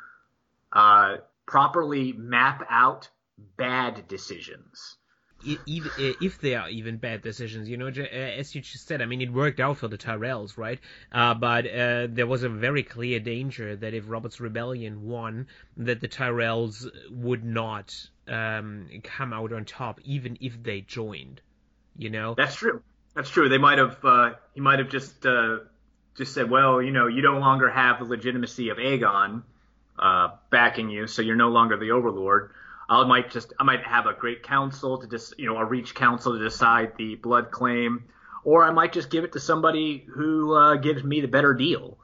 B: uh, properly map out bad decisions.
A: Even if they are even bad decisions, you know, as you just said, I mean, it worked out for the Tyrells, right? Uh, but uh, there was a very clear danger that if Robert's Rebellion won, that the Tyrells would not um, come out on top, even if they joined, you know?
B: That's true. That's true. They might have, uh, he might have just uh, just said, well, you know, you no longer have the legitimacy of Aegon uh, backing you, so you're no longer the overlord. I might just, I might have a great council to just, you know, a Reach council to decide the blood claim, or I might just give it to somebody who uh, gives me the better deal.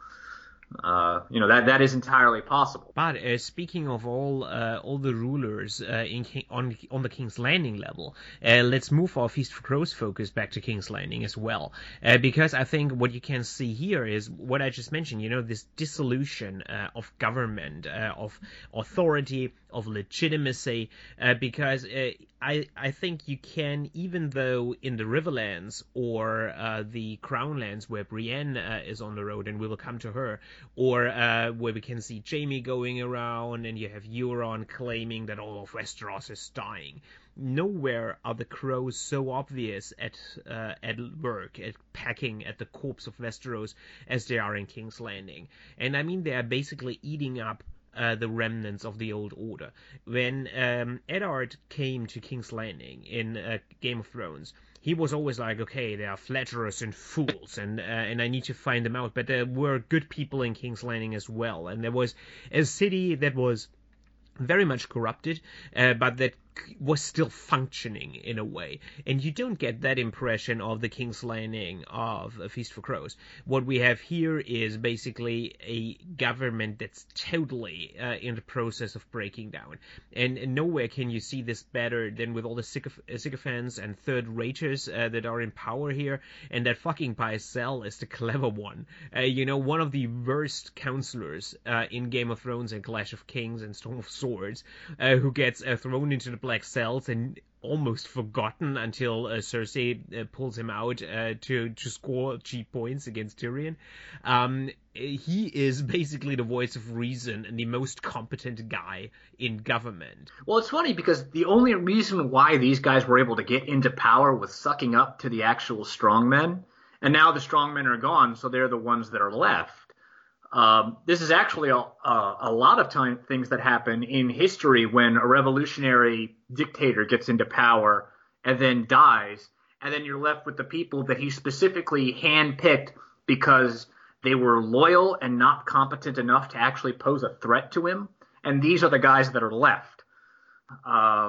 B: Uh, you know, that that is entirely possible.
A: But uh, speaking of all uh, all the rulers uh, in King, on on the King's Landing level, uh, let's move our Feast for Crows focus back to King's Landing as well, uh, because I think what you can see here is what I just mentioned. You know, this dissolution uh, of government, uh, of authority, of legitimacy, uh, because uh, I I think you can, even though in the Riverlands or uh, the Crownlands where Brienne uh, is on the road, and we will come to her, or uh, where we can see Jaime going around and you have Euron claiming that all of Westeros is dying. Nowhere are the crows so obvious at uh, at work, at pecking at the corpse of Westeros as they are in King's Landing. And I mean, they are basically eating up Uh, the remnants of the old order. When um, Eddard came to King's Landing in uh, Game of Thrones, he was always like, okay, they are flatterers and fools, and uh, and I need to find them out. But there were good people in King's Landing as well, and there was a city that was very much corrupted, uh, but that was still functioning in a way. And you don't get that impression of the King's Landing of A Feast for Crows. What we have here is basically a government that's totally uh, in the process of breaking down. And, and nowhere can you see this better than with all the sycoph- sycophants and third-raters uh, that are in power here. And that fucking Pycelle is the clever one. Uh, you know, one of the worst counselors uh, in Game of Thrones and Clash of Kings and Storm of Swords, uh, who gets uh, thrown into the black cells and almost forgotten until uh, Cersei uh, pulls him out uh, to to score cheap points against Tyrion. Um, he is basically the voice of reason and the most competent guy in government.
B: Well, it's funny because the only reason why these guys were able to get into power was sucking up to the actual strongmen, and now the strongmen are gone, so they're the ones that are left. Um, this is actually a, a, a lot of time things that happen in history when a revolutionary dictator gets into power and then dies, and then you're left with the people that he specifically handpicked because they were loyal and not competent enough to actually pose a threat to him. And these are the guys that are left. Uh,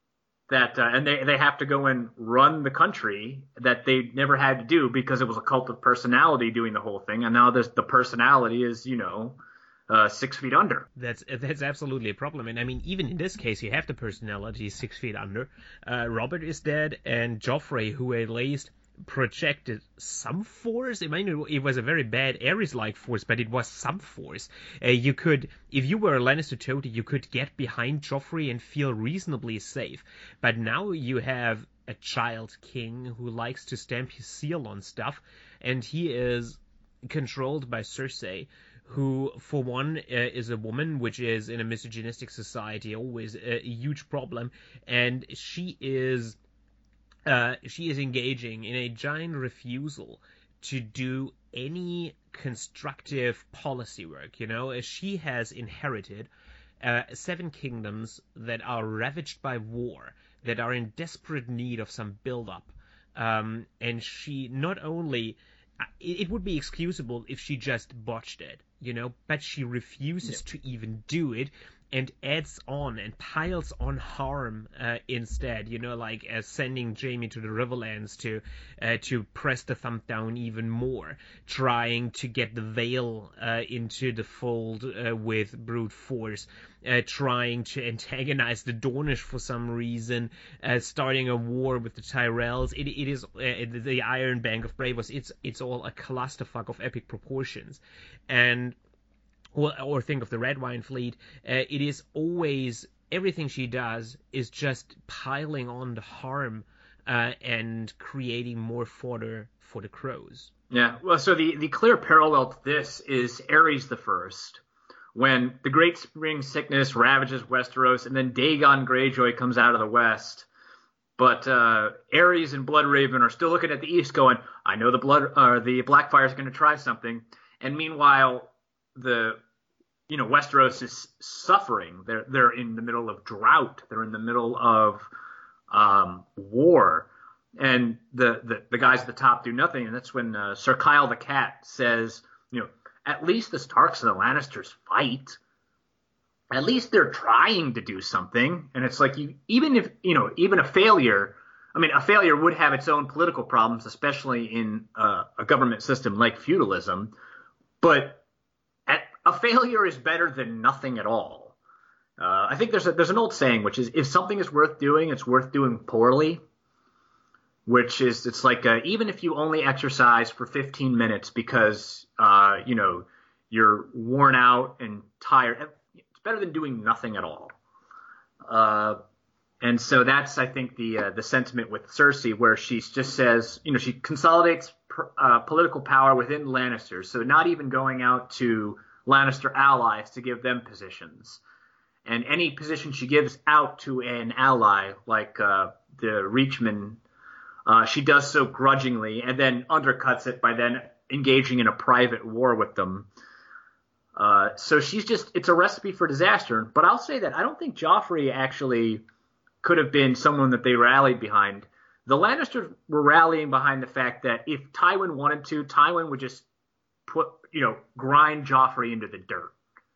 B: that uh, and they, they have to go and run the country that they never had to do because it was a cult of personality doing the whole thing. And now there's, the personality is, you know, uh, six feet under.
A: That's that's absolutely a problem. And I mean, even in this case, you have the personality six feet under. Uh, Robert is dead, and Joffrey, who at least projected some force. I mean, it was a very bad Ares-like force, but it was some force. Uh, you could, if you were a Lannister toady, you could get behind Joffrey and feel reasonably safe. But now you have a child king who likes to stamp his seal on stuff, and he is controlled by Cersei, who, for one, uh, is a woman, which is, in a misogynistic society, always a, a huge problem, and she is Uh, she is engaging in a giant refusal to do any constructive policy work, you know. She has inherited uh, seven kingdoms that are ravaged by war, that are in desperate need of some build-up. Um, and she not only... It, it would be excusable if she just botched it, you know, but she refuses yeah. to even do it, and adds on and piles on harm uh, instead, you know, like uh, sending Jaime to the Riverlands to uh, to press the thumb down even more, trying to get the Vale uh, into the fold uh, with brute force, uh, trying to antagonize the Dornish for some reason, uh, starting a war with the Tyrells. It, it is uh, the Iron Bank of Bravos. It's it's all a clusterfuck of epic proportions, and. Or, or think of the Red Wine Fleet. Uh, it is always, everything she does is just piling on the harm uh, and creating more fodder for the crows.
B: Yeah, well, so the, the clear parallel to this is Ares the First, when the Great Spring Sickness ravages Westeros, and then Dagon Greyjoy comes out of the west. But uh, Ares and Bloodraven are still looking at the east going, I know the blood, uh, the Blackfire's going to try something. And meanwhile, the you know Westeros is suffering. They're they're in the middle of drought. They're in the middle of um, war, and the, the the guys at the top do nothing. And that's when uh, Sir Kyle the Cat says, you know, at least the Starks and the Lannisters fight. At least they're trying to do something. And it's like, you even if you know even a failure. I mean, a failure would have its own political problems, especially in uh, a government system like feudalism. But a failure is better than nothing at all. Uh, I think there's a, there's an old saying, which is, if something is worth doing, it's worth doing poorly. Which is, it's like, uh, even if you only exercise for fifteen minutes because, uh, you know, you're worn out and tired, it's better than doing nothing at all. Uh, and so that's, I think, the uh, the sentiment with Cersei, where she just says, you know, she consolidates pr- uh, political power within Lannisters. So not even going out to Lannister allies to give them positions. And any position she gives out to an ally, like uh, the Reachman, uh, she does so grudgingly and then undercuts it by then engaging in a private war with them. Uh, so she's just, it's a recipe for disaster. But I'll say that I don't think Joffrey actually could have been someone that they rallied behind. The Lannisters were rallying behind the fact that if Tywin wanted to, Tywin would just put, you know, grind Joffrey into the dirt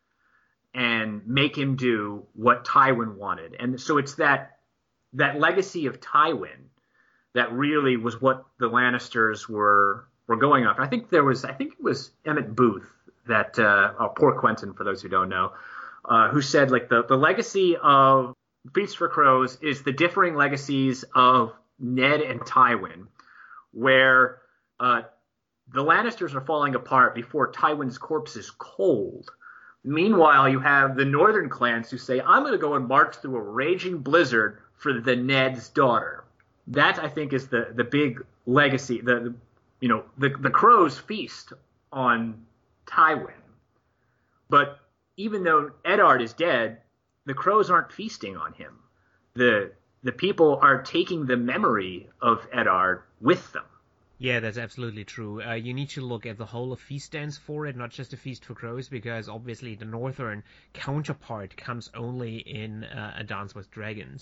B: and make him do what Tywin wanted. And so it's that that legacy of Tywin that really was what the Lannisters were were going off. I think there was, I think it was Emmett Booth that, uh, oh, poor Quentin, for those who don't know, uh, who said, like, the, the legacy of Feast for Crows is the differing legacies of Ned and Tywin, where uh, the Lannisters are falling apart before Tywin's corpse is cold. Meanwhile, you have the northern clans who say, I'm going to go and march through a raging blizzard for the Ned's daughter. That, I think, is the, the big legacy. The, the you know the, the Crows feast on Tywin. But even though Eddard is dead, the Crows aren't feasting on him. The the people are taking the memory of Eddard with them.
A: Yeah, that's absolutely true. Uh, you need to look at the whole of Feast Dance for it, not just a Feast for Crows, because obviously the northern counterpart comes only in uh, A Dance with Dragons.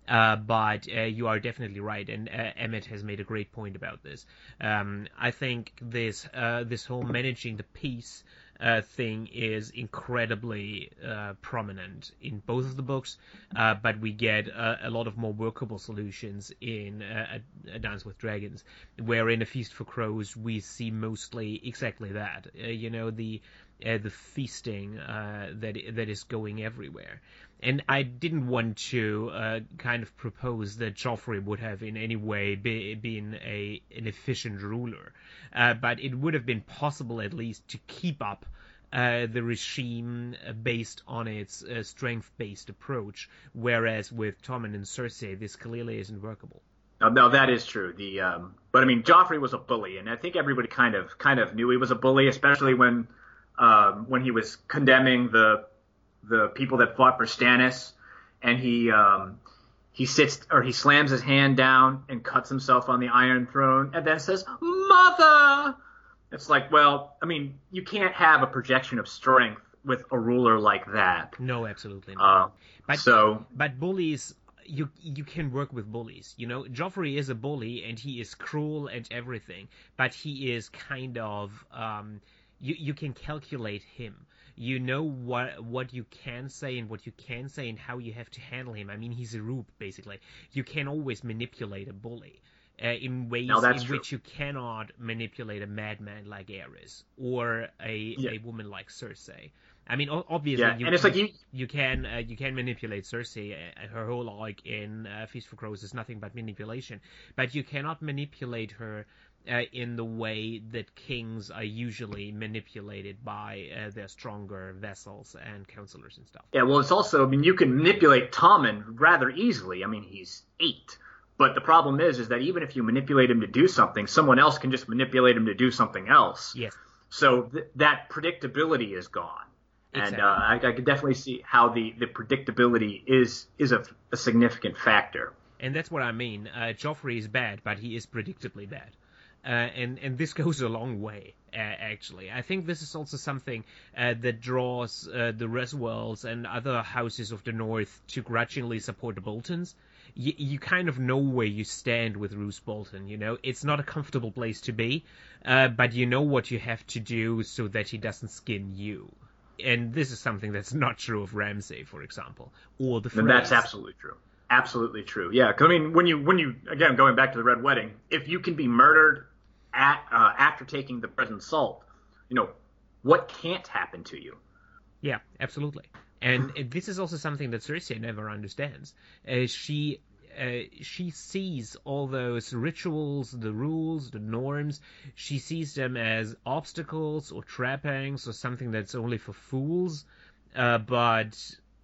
A: Uh, but uh, you are definitely right, and uh, Emmett has made a great point about this. Um, I think this uh, this whole managing the peace uh, thing is incredibly uh, prominent in both of the books, uh, but we get uh, a lot of more workable solutions in uh, A, a Dance with Dragons, where in A Feast for Crows we see mostly exactly that. Uh, you know, the uh, the feasting uh, that that is going everywhere. And I didn't want to uh, kind of propose that Joffrey would have in any way be, been a an efficient ruler, uh, but it would have been possible at least to keep up uh, the regime based on its uh, strength-based approach, whereas with Tommen and Cersei, this clearly isn't workable.
B: No, no, that is true. The um, but I mean, Joffrey was a bully, and I think everybody kind of kind of knew he was a bully, especially when um, when he was condemning the the people that fought for Stannis, and he um, he sits or he slams his hand down and cuts himself on the Iron Throne, and then says, "Mother." It's like, well, I mean, you can't have a projection of strength with a ruler like that.
A: No, absolutely not.
B: Uh,
A: but
B: so,
A: but bullies. You you can work with bullies, you know. Joffrey is a bully, and he is cruel and everything, but he is kind of um, you you can calculate him. You know what what you can say and what you can say and how you have to handle him. I mean, he's a rube, basically. You can always manipulate a bully uh, in ways
B: no,
A: in
B: true.
A: which you cannot manipulate a madman like Aerys or a
B: Yeah.
A: a woman like Cersei. I mean, obviously,
B: Yeah,
A: you,
B: and it's like you,
A: you can uh, you can manipulate Cersei. Uh, her whole arc in uh, Feast for Crows is nothing but manipulation, but you cannot manipulate her uh, in the way that kings are usually manipulated by uh, their stronger vassals and counselors and stuff.
B: Yeah, well, it's also, I mean, you can manipulate Tommen rather easily. I mean, he's eight. But the problem is, is that even if you manipulate him to do something, someone else can just manipulate him to do something else.
A: Yes.
B: So th- that predictability is gone.
A: Exactly.
B: And uh, I, I could definitely see how the, the predictability is is a, a significant factor.
A: And that's what I mean. Uh, Joffrey is bad, but he is predictably bad. Uh, and, and this goes a long way, uh, actually. I think this is also something uh, that draws uh, the Reswells and other houses of the North to grudgingly support the Boltons. Y- you kind of know where you stand with Roose Bolton, you know? It's not a comfortable place to be, uh, but you know what you have to do so that he doesn't skin you. And this is something that's not true of Ramsay, for example, or the Freys.
B: And that's absolutely true. Absolutely true. Yeah, because I mean, when you when you again going back to the Red Wedding, if you can be murdered at uh, after taking the present salt, you know what can't happen to you.
A: Yeah, absolutely. And this is also something that Cersei never understands. Uh, she uh, she sees all those rituals, the rules, the norms. She sees them as obstacles or trappings or something that's only for fools. Uh, but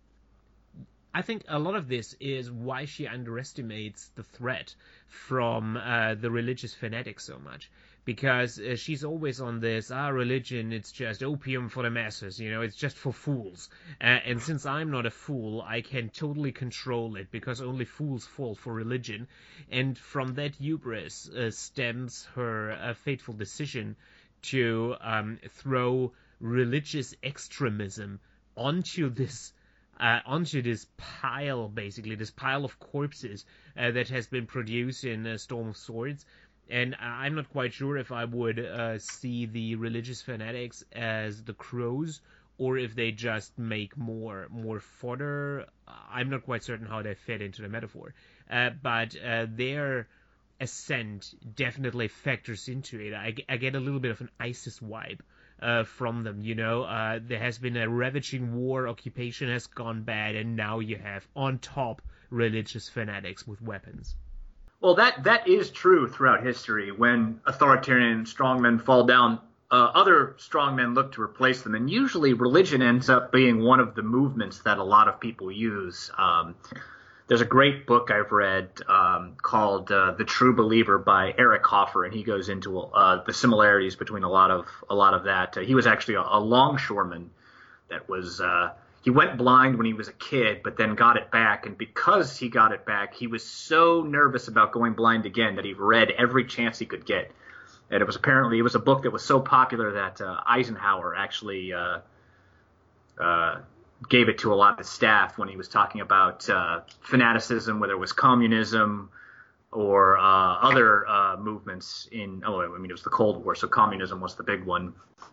A: I think a lot of this is why she underestimates the threat from uh, the religious fanatics so much. Because uh, she's always on this, ah, religion, it's just opium for the masses, you know, it's just for fools. Uh, and since I'm not a fool, I can totally control it, because only fools fall for religion. And from that hubris uh, stems her uh, fateful decision to um, throw religious extremism onto this Uh, onto this pile, basically, this pile of corpses uh, that has been produced in uh, Storm of Swords. And I'm not quite sure if I would uh, see the religious fanatics as the crows, or if they just make more more fodder. I'm not quite certain how they fit into the metaphor. Uh, but uh, their ascent definitely factors into it. I, I get a little bit of an ISIS vibe uh, from them, you know. Uh, there has been a ravaging war, occupation has gone bad, and now you have, on top, religious fanatics with weapons.
B: Well, that that is true throughout history. When authoritarian strongmen fall down, uh, other strongmen look to replace them, and usually religion ends up being one of the movements that a lot of people use. Um, there's a great book I've read um, called uh, "The True Believer" by Eric Hoffer, and he goes into uh, the similarities between a lot of a lot of that. Uh, he was actually a, a longshoreman that was. Uh, He went blind when he was a kid, but then got it back. And because he got it back, he was so nervous about going blind again that he read every chance he could get. And it was apparently, it was a book that was so popular that uh, Eisenhower actually uh, uh, gave it to a lot of the staff when he was talking about uh, fanaticism, whether it was communism or uh, other uh, movements in, oh, I mean, it was the Cold War, so communism was the big one,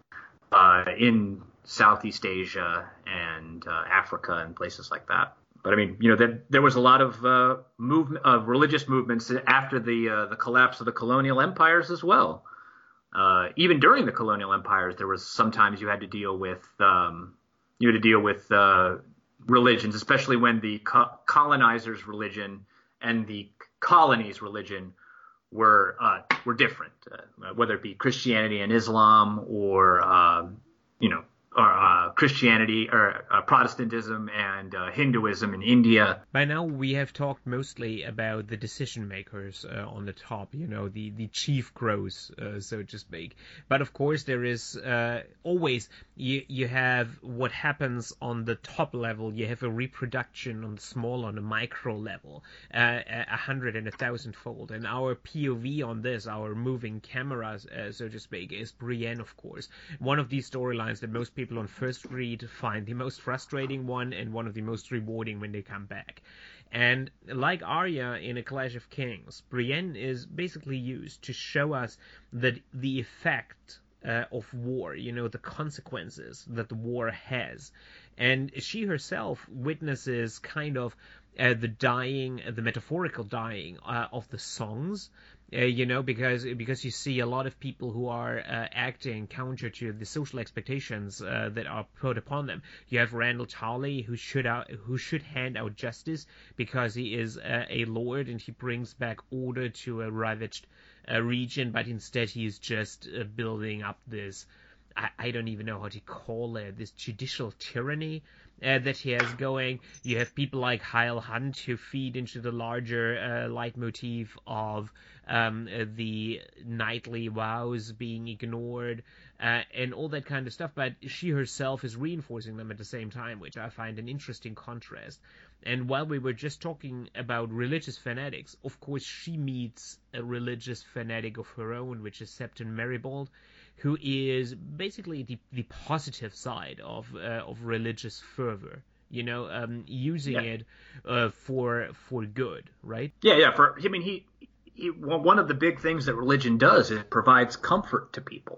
B: uh, in Southeast Asia and uh, Africa and places like that. But I mean, you know, there, there was a lot of uh, movement of religious movements after the uh, the collapse of the colonial empires as well. Uh, even during the colonial empires, there was sometimes you had to deal with um, you had to deal with uh, religions, especially when the co- colonizers' religion and the colonies' religion were uh, were different, uh, whether it be Christianity and Islam or uh, you know. or uh, Christianity or uh, Protestantism and uh, Hinduism in India.
A: By now we have talked mostly about the decision makers uh, on the top, you know, the, the chief crows, uh, so to speak. But of course there is uh, always, you, you have what happens on the top level, you have a reproduction on the small, on the micro level, uh, a hundred and a thousand fold. And our P O V on this, our moving cameras, uh, so to speak, is Brienne, of course. One of these storylines that most people people on first read find the most frustrating one and one of the most rewarding when they come back. And like Arya in A Clash of Kings, Brienne is basically used to show us that the effect uh, of war, you know, the consequences that the war has. And she herself witnesses kind of uh, the dying, uh, the metaphorical dying uh, of the songs. Uh, you know, because because you see a lot of people who are uh, acting counter to the social expectations uh, that are put upon them. You have Randall Tarley, who should out, who should hand out justice because he is uh, a lord and he brings back order to a ravaged uh, region, but instead he is just uh, building up this, I, I don't even know how to call it, this judicial tyranny Uh, that he has going. You have people like Hyle Hunt who feed into the larger uh, leitmotif of um, uh, the knightly vows being ignored uh, and all that kind of stuff, but she herself is reinforcing them at the same time, which I find an interesting contrast. And while we were just talking about religious fanatics, of course she meets a religious fanatic of her own, which is Septon Meribald, who is basically the, the positive side of uh, of religious fervor, you know, um, using yeah. it uh, for for good, right?
B: Yeah, yeah. For I mean, he, he one of the big things that religion does is it provides comfort to people,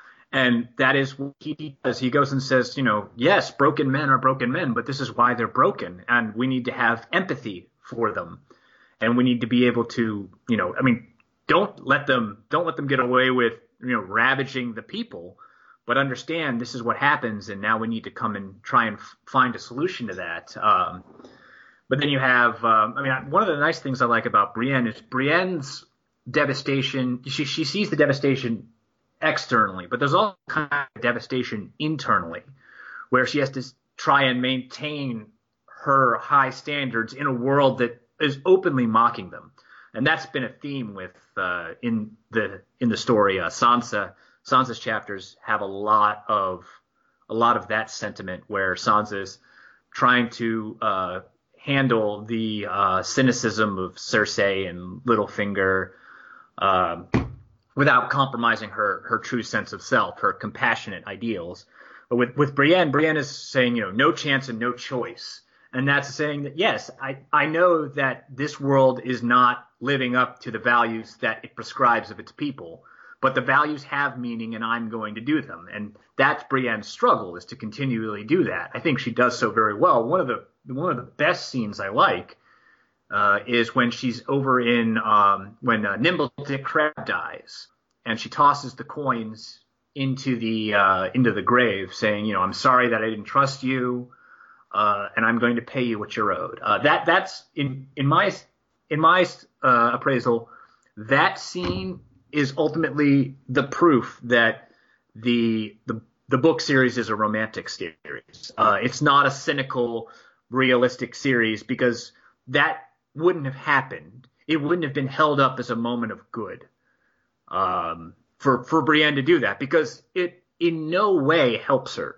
B: and that is what he does. He goes and says, you know, yes, broken men are broken men, but this is why they're broken, and we need to have empathy for them, and we need to be able to, you know, I mean, don't let them don't let them get away with, you know, ravaging the people, but understand this is what happens, and now we need to come and try and f- find a solution to that. Um, but then you have, um, I mean, one of the nice things I like about Brienne is Brienne's devastation. She she sees the devastation externally, but there's also kind of devastation internally, where she has to try and maintain her high standards in a world that is openly mocking them. And that's been a theme with uh, in the in the story. Uh, Sansa Sansa's chapters have a lot of a lot of that sentiment, where Sansa's trying to uh, handle the uh, cynicism of Cersei and Littlefinger um, without compromising her her true sense of self, her compassionate ideals. But with with Brienne, Brienne is saying, you know, no chance and no choice. And that's saying that, yes, I, I know that this world is not living up to the values that it prescribes of its people, but the values have meaning and I'm going to do them. And that's Brienne's struggle, is to continually do that. I think she does so very well. One of the one of the best scenes I like uh, is when she's over in um, when uh, Nimble Dick Crab dies, and she tosses the coins into the uh, into the grave, saying, you know, I'm sorry that I didn't trust you. Uh, and I'm going to pay you what you're owed. Uh, that that's in in my in my uh, appraisal, that scene is ultimately the proof that the the the book series is a romantic series. Uh, it's not a cynical, realistic series, because that wouldn't have happened. It wouldn't have been held up as a moment of good um, for for Brienne to do that, because it in no way helps her.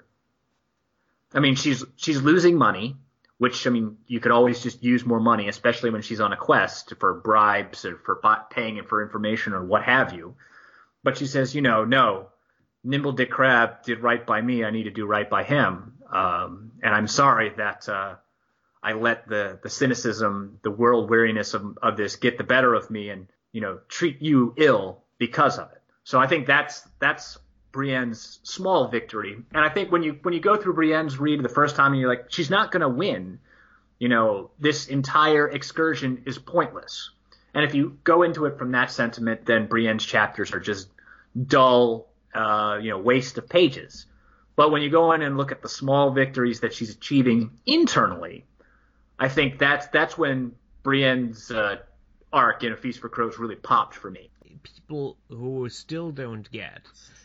B: I mean, she's she's losing money, which, I mean, you could always just use more money, especially when she's on a quest for bribes or for paying for information or what have you. But she says, you know, no, Nimble Dick Crab did right by me. I need to do right by him. Um, and I'm sorry that uh, I let the the cynicism, the world weariness of, of this get the better of me, and you know treat you ill because of it. So I think that's that's Brienne's small victory. And I think when you when you go through Brienne's read the first time and you're like, she's not going to win. You know, this entire excursion is pointless. And if you go into it from that sentiment, then Brienne's chapters are just dull, uh, you know, waste of pages. But when you go in and look at the small victories that she's achieving internally, I think that's that's when Brienne's uh, arc in A Feast for Crows really popped for me.
A: People who still don't get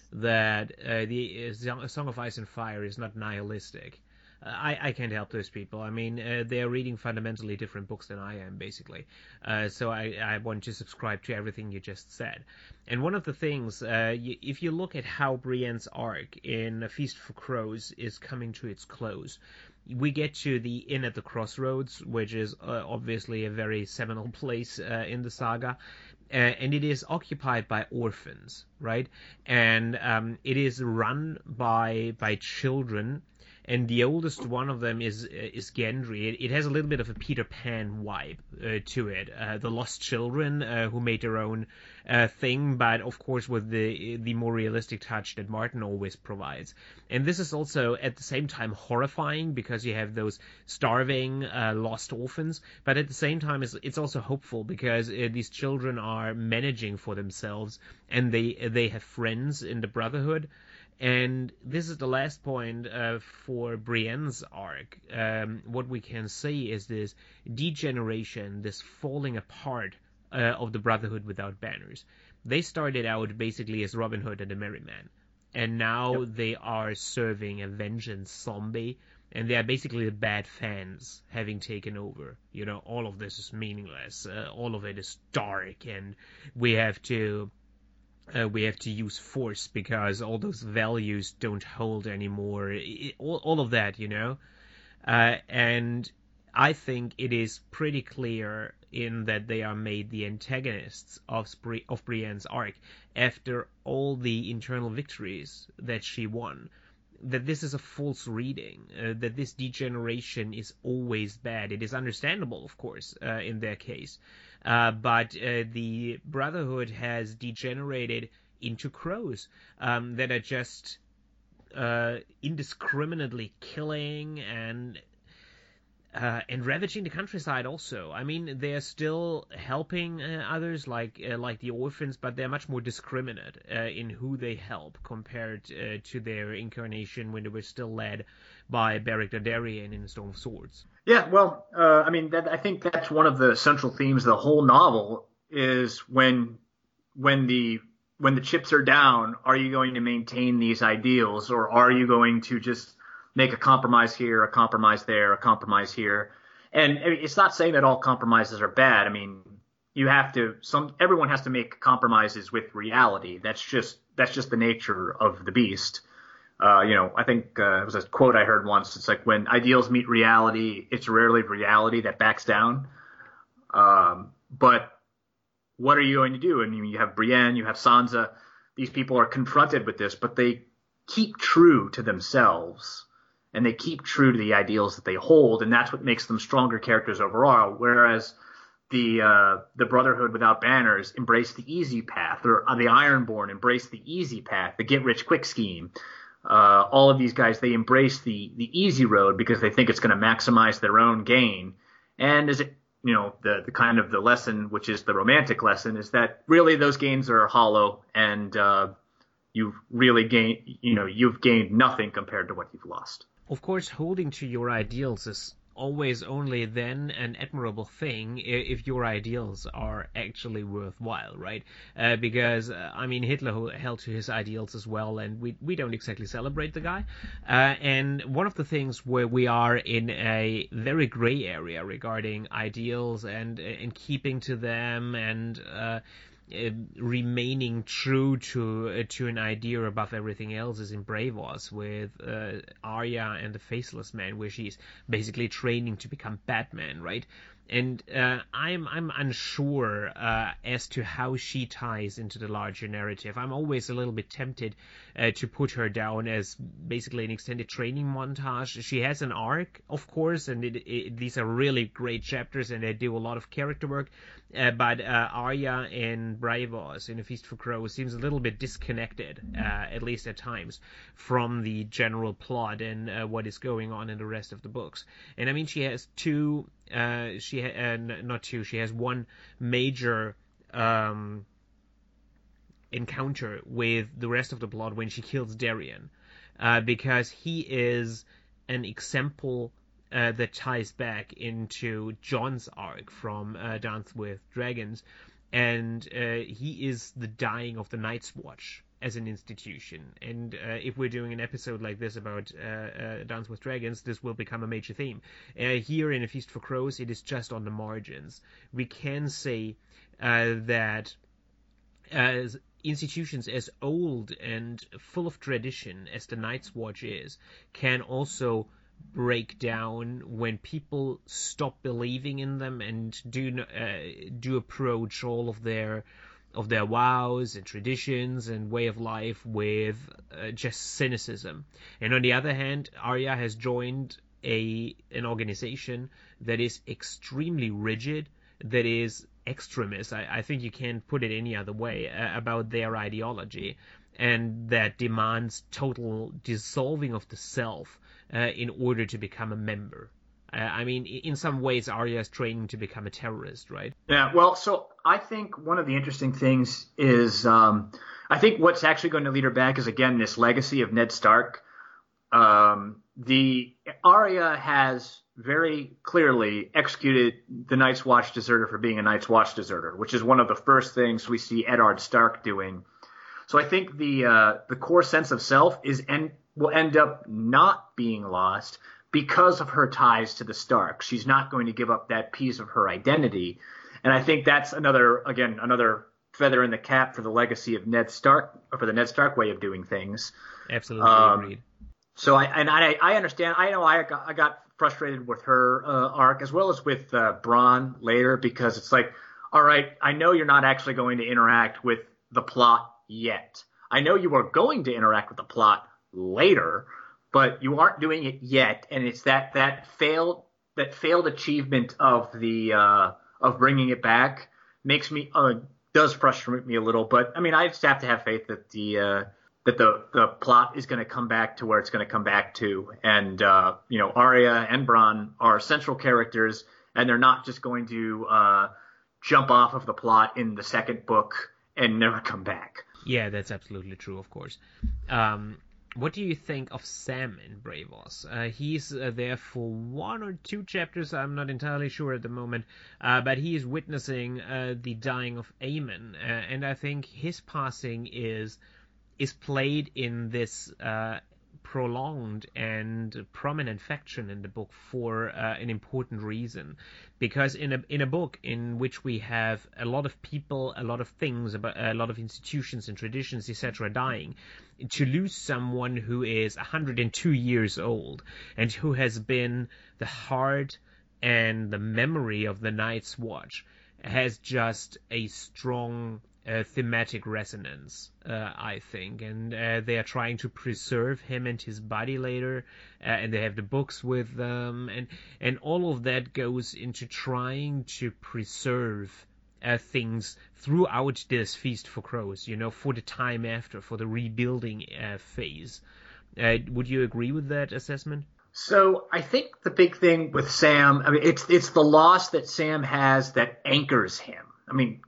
A: that uh, the uh, Song of Ice and Fire is not nihilistic. Uh, I, I can't help those people. I mean, uh, they're reading fundamentally different books than I am, basically. Uh, so I, I want to subscribe to everything you just said. And one of the things, uh, you, if you look at how Brienne's arc in A Feast for Crows is coming to its close, we get to the Inn at the Crossroads, which is uh, obviously a very seminal place uh, in the saga. Uh, and it is occupied by orphans, right? And um, it is run by by children. And the oldest one of them is is Gendry. It, it has a little bit of a Peter Pan vibe uh, to it. Uh, the lost children uh, who made their own uh, thing, but of course with the the more realistic touch that Martin always provides. And this is also at the same time horrifying because you have those starving uh, lost orphans, but at the same time it's, it's also hopeful because uh, these children are managing for themselves and they they have friends in the Brotherhood. And this is the last point uh, for Brienne's arc. Um, what we can see is this degeneration, this falling apart uh, of the Brotherhood without banners. They started out basically as Robin Hood and the Merry Men, and now yep. they are serving a vengeance zombie, and they are basically the bad fans having taken over. You know, all of this is meaningless. Uh, all of it is dark, and we have to... Uh, we have to use force because all those values don't hold anymore. It, all, all of that, you know. Uh, and I think it is pretty clear in that they are made the antagonists of, Spri- of Brienne's arc after all the internal victories that she won. That this is a false reading, uh, that this degeneration is always bad. It is understandable, of course, uh, in their case. Uh, but uh, the Brotherhood has degenerated into crows um, that are just uh, indiscriminately killing and uh, and ravaging the countryside also. I mean, they're still helping uh, others like uh, like the orphans, but they're much more discriminate uh, in who they help compared uh, to their incarnation when they were still led by Beric Dondarrion in Storm of Swords.
B: Yeah, well, uh, I mean, that, I think that's one of the central themes of the whole novel is when when the when the chips are down, are you going to maintain these ideals, or are you going to just make a compromise here, a compromise there, a compromise here? And it's not saying that all compromises are bad. I mean, you have to some everyone has to make compromises with reality. That's just that's just the nature of the beast. Uh, you know, I think uh, it was a quote I heard once. It's like when ideals meet reality, it's rarely reality that backs down. Um, but what are you going to do? And you have Brienne, you have Sansa. These people are confronted with this, but they keep true to themselves, and they keep true to the ideals that they hold, and that's what makes them stronger characters overall. Whereas the uh, the Brotherhood without banners embrace the easy path, or uh, the Ironborn embrace the easy path, the get-rich-quick scheme. Uh, all of these guys, they embrace the, the easy road because they think it's going to maximize their own gain. And is it, you know, the, the kind of the lesson, which is the romantic lesson, is that really those gains are hollow, and uh, you've really gained, you know, you've gained nothing compared to what you've lost.
A: Of course, holding to your ideals is always only then an admirable thing if your ideals are actually worthwhile, right? Uh, because, uh, I mean, Hitler held to his ideals as well, and we we don't exactly celebrate the guy. Uh, and one of the things where we are in a very gray area regarding ideals and, and keeping to them and uh, Uh, remaining true to uh, to an idea above everything else is in Braavos with uh, Arya and the Faceless Man, where she's basically training to become Batman, right? And uh, I'm I'm unsure uh, as to how she ties into the larger narrative. I'm always a little bit tempted uh, to put her down as basically an extended training montage. She has an arc, of course, and it, it, these are really great chapters, and they do a lot of character work. Uh, but uh, Arya and Braavos in A Feast for Crows seems a little bit disconnected, uh, at least at times, from the general plot and uh, what is going on in the rest of the books. And I mean, she has two. Uh, she ha- uh, not two. She has one major um, encounter with the rest of the plot when she kills Darien, uh, because he is an example uh, that ties back into Jon's arc from uh, Dance with Dragons, and uh, he is the dying of the Night's Watch as an institution. And uh, if we're doing an episode like this about uh, uh, Dance with Dragons, this will become a major theme. Uh, here in A Feast for Crows, it is just on the margins. We can say uh, that as institutions as old and full of tradition as the Night's Watch is, can also break down when people stop believing in them and do uh, do approach all of their of their vows and traditions and way of life with uh, just cynicism. And on the other hand, Arya has joined a an organization that is extremely rigid, that is extremist. I, I think you can't put it any other way uh, about their ideology, and that demands total dissolving of the self uh, in order to become a member. Uh, I mean, in some ways, Arya is training to become a terrorist, right?
B: Yeah, well, so I think one of the interesting things is um, I think what's actually going to lead her back is, again, this legacy of Ned Stark. Um, the Arya has very clearly executed the Night's Watch deserter for being a Night's Watch deserter, which is one of the first things we see Eddard Stark doing. So I think the uh, the core sense of self is en- will end up not being lost because of her ties to the Starks. She's not going to give up that piece of her identity. And I think that's another, again, another feather in the cap for the legacy of Ned Stark, or for the Ned Stark way of doing things.
A: Absolutely
B: um,
A: agreed.
B: So I and I, I understand. I know I got, I got frustrated with her uh, arc as well as with uh, Bronn later, because it's like, all right, I know you're not actually going to interact with the plot yet. I know you are going to interact with the plot later, but you aren't doing it yet, and it's that that failed that failed achievement of the uh, of bringing it back makes me uh, does frustrate me a little. But I mean, I just have to have faith that the uh, that the the plot is going to come back to where it's going to come back to, and uh, you know, Arya and Bronn are central characters, and they're not just going to uh, jump off of the plot in the second book and never come back.
A: Yeah, that's absolutely true, of course. Um, What do you think of Sam in Braavos? Uh, he's uh, there for one or two chapters, I'm not entirely sure at the moment, uh, but he is witnessing uh, the dying of Aemon, uh, and I think his passing is is played in this uh, prolonged and prominent faction in the book for uh, an important reason, because in a in a book in which we have a lot of people, a lot of things, about a lot of institutions and traditions, et cetera, dying, to lose someone who is one hundred two years old and who has been the heart and the memory of the Night's Watch has just a strong Uh, thematic resonance, uh, I think, and uh, they are trying to preserve him and his body later, uh, and they have the books with them, and and all of that goes into trying to preserve uh, things throughout this Feast for Crows, you know, for the time after, for the rebuilding uh, phase. Uh, would you agree with that assessment?
B: So I think the big thing with Sam, I mean, it's it's the loss that Sam has that anchors him. I mean,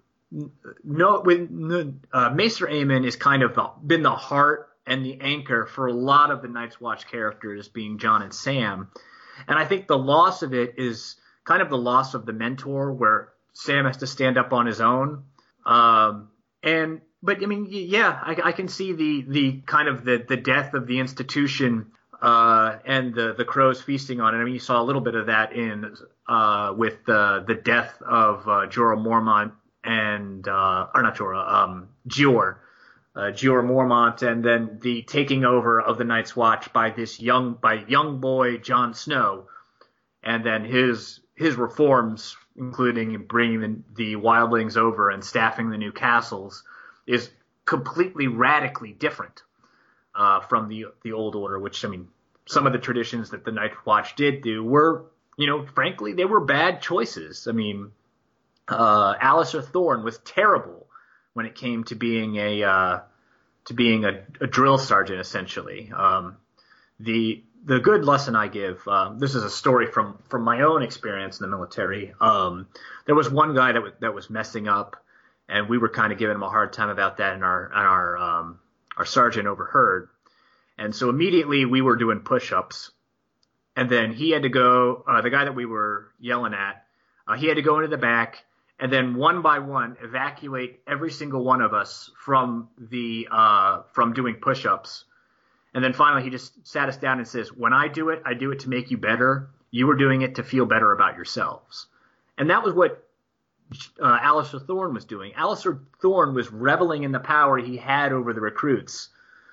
B: No, with uh, Maester Aemon is kind of the, been the heart and the anchor for a lot of the Night's Watch characters, being Jon and Sam, and I think the loss of it is kind of the loss of the mentor, where Sam has to stand up on his own. Um, and but I mean, yeah, I, I can see the the kind of the the death of the institution uh, and the the crows feasting on it. I mean, you saw a little bit of that in uh, with the the death of uh, Jorah Mormont. And uh, or not Jorah, um, Jeor, uh, Jeor Mormont, and then the taking over of the Night's Watch by this young by young boy Jon Snow, and then his his reforms including bringing the, the wildlings over and staffing the new castles, is completely radically different uh, from the the old order. Which, I mean, some of the traditions that the Night's Watch did do were, you know, frankly, they were bad choices. I mean, uh, Alistair Thorne was terrible when it came to being a uh, to being a, a drill sergeant, essentially. Um, the the good lesson I give, uh, this is a story from, from my own experience in the military. Um, there was one guy that w- that was messing up, and we were kind of giving him a hard time about that, and our and our um, our sergeant overheard. And so immediately we were doing push-ups, and then he had to go. Uh, the guy that we were yelling at, uh, he had to go into the back, and then one by one evacuate every single one of us from the uh, from doing push-ups. And then finally he just sat us down and says, "When I do it, I do it to make you better. You were doing it to feel better about yourselves." And that was what uh, Alistair Thorne was doing. Alistair Thorne was reveling in the power he had over the recruits,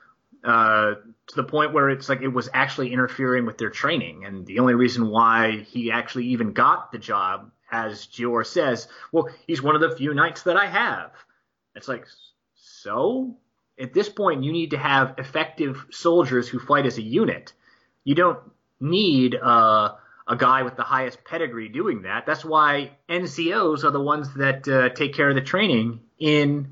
B: uh, to the point where it's like it was actually interfering with their training. And the only reason why he actually even got the job, as Jeor says, well, he's one of the few knights that I have. It's like, so? At this point, you need to have effective soldiers who fight as a unit. You don't need uh, a guy with the highest pedigree doing that. That's why N C Os are the ones that uh, take care of the training in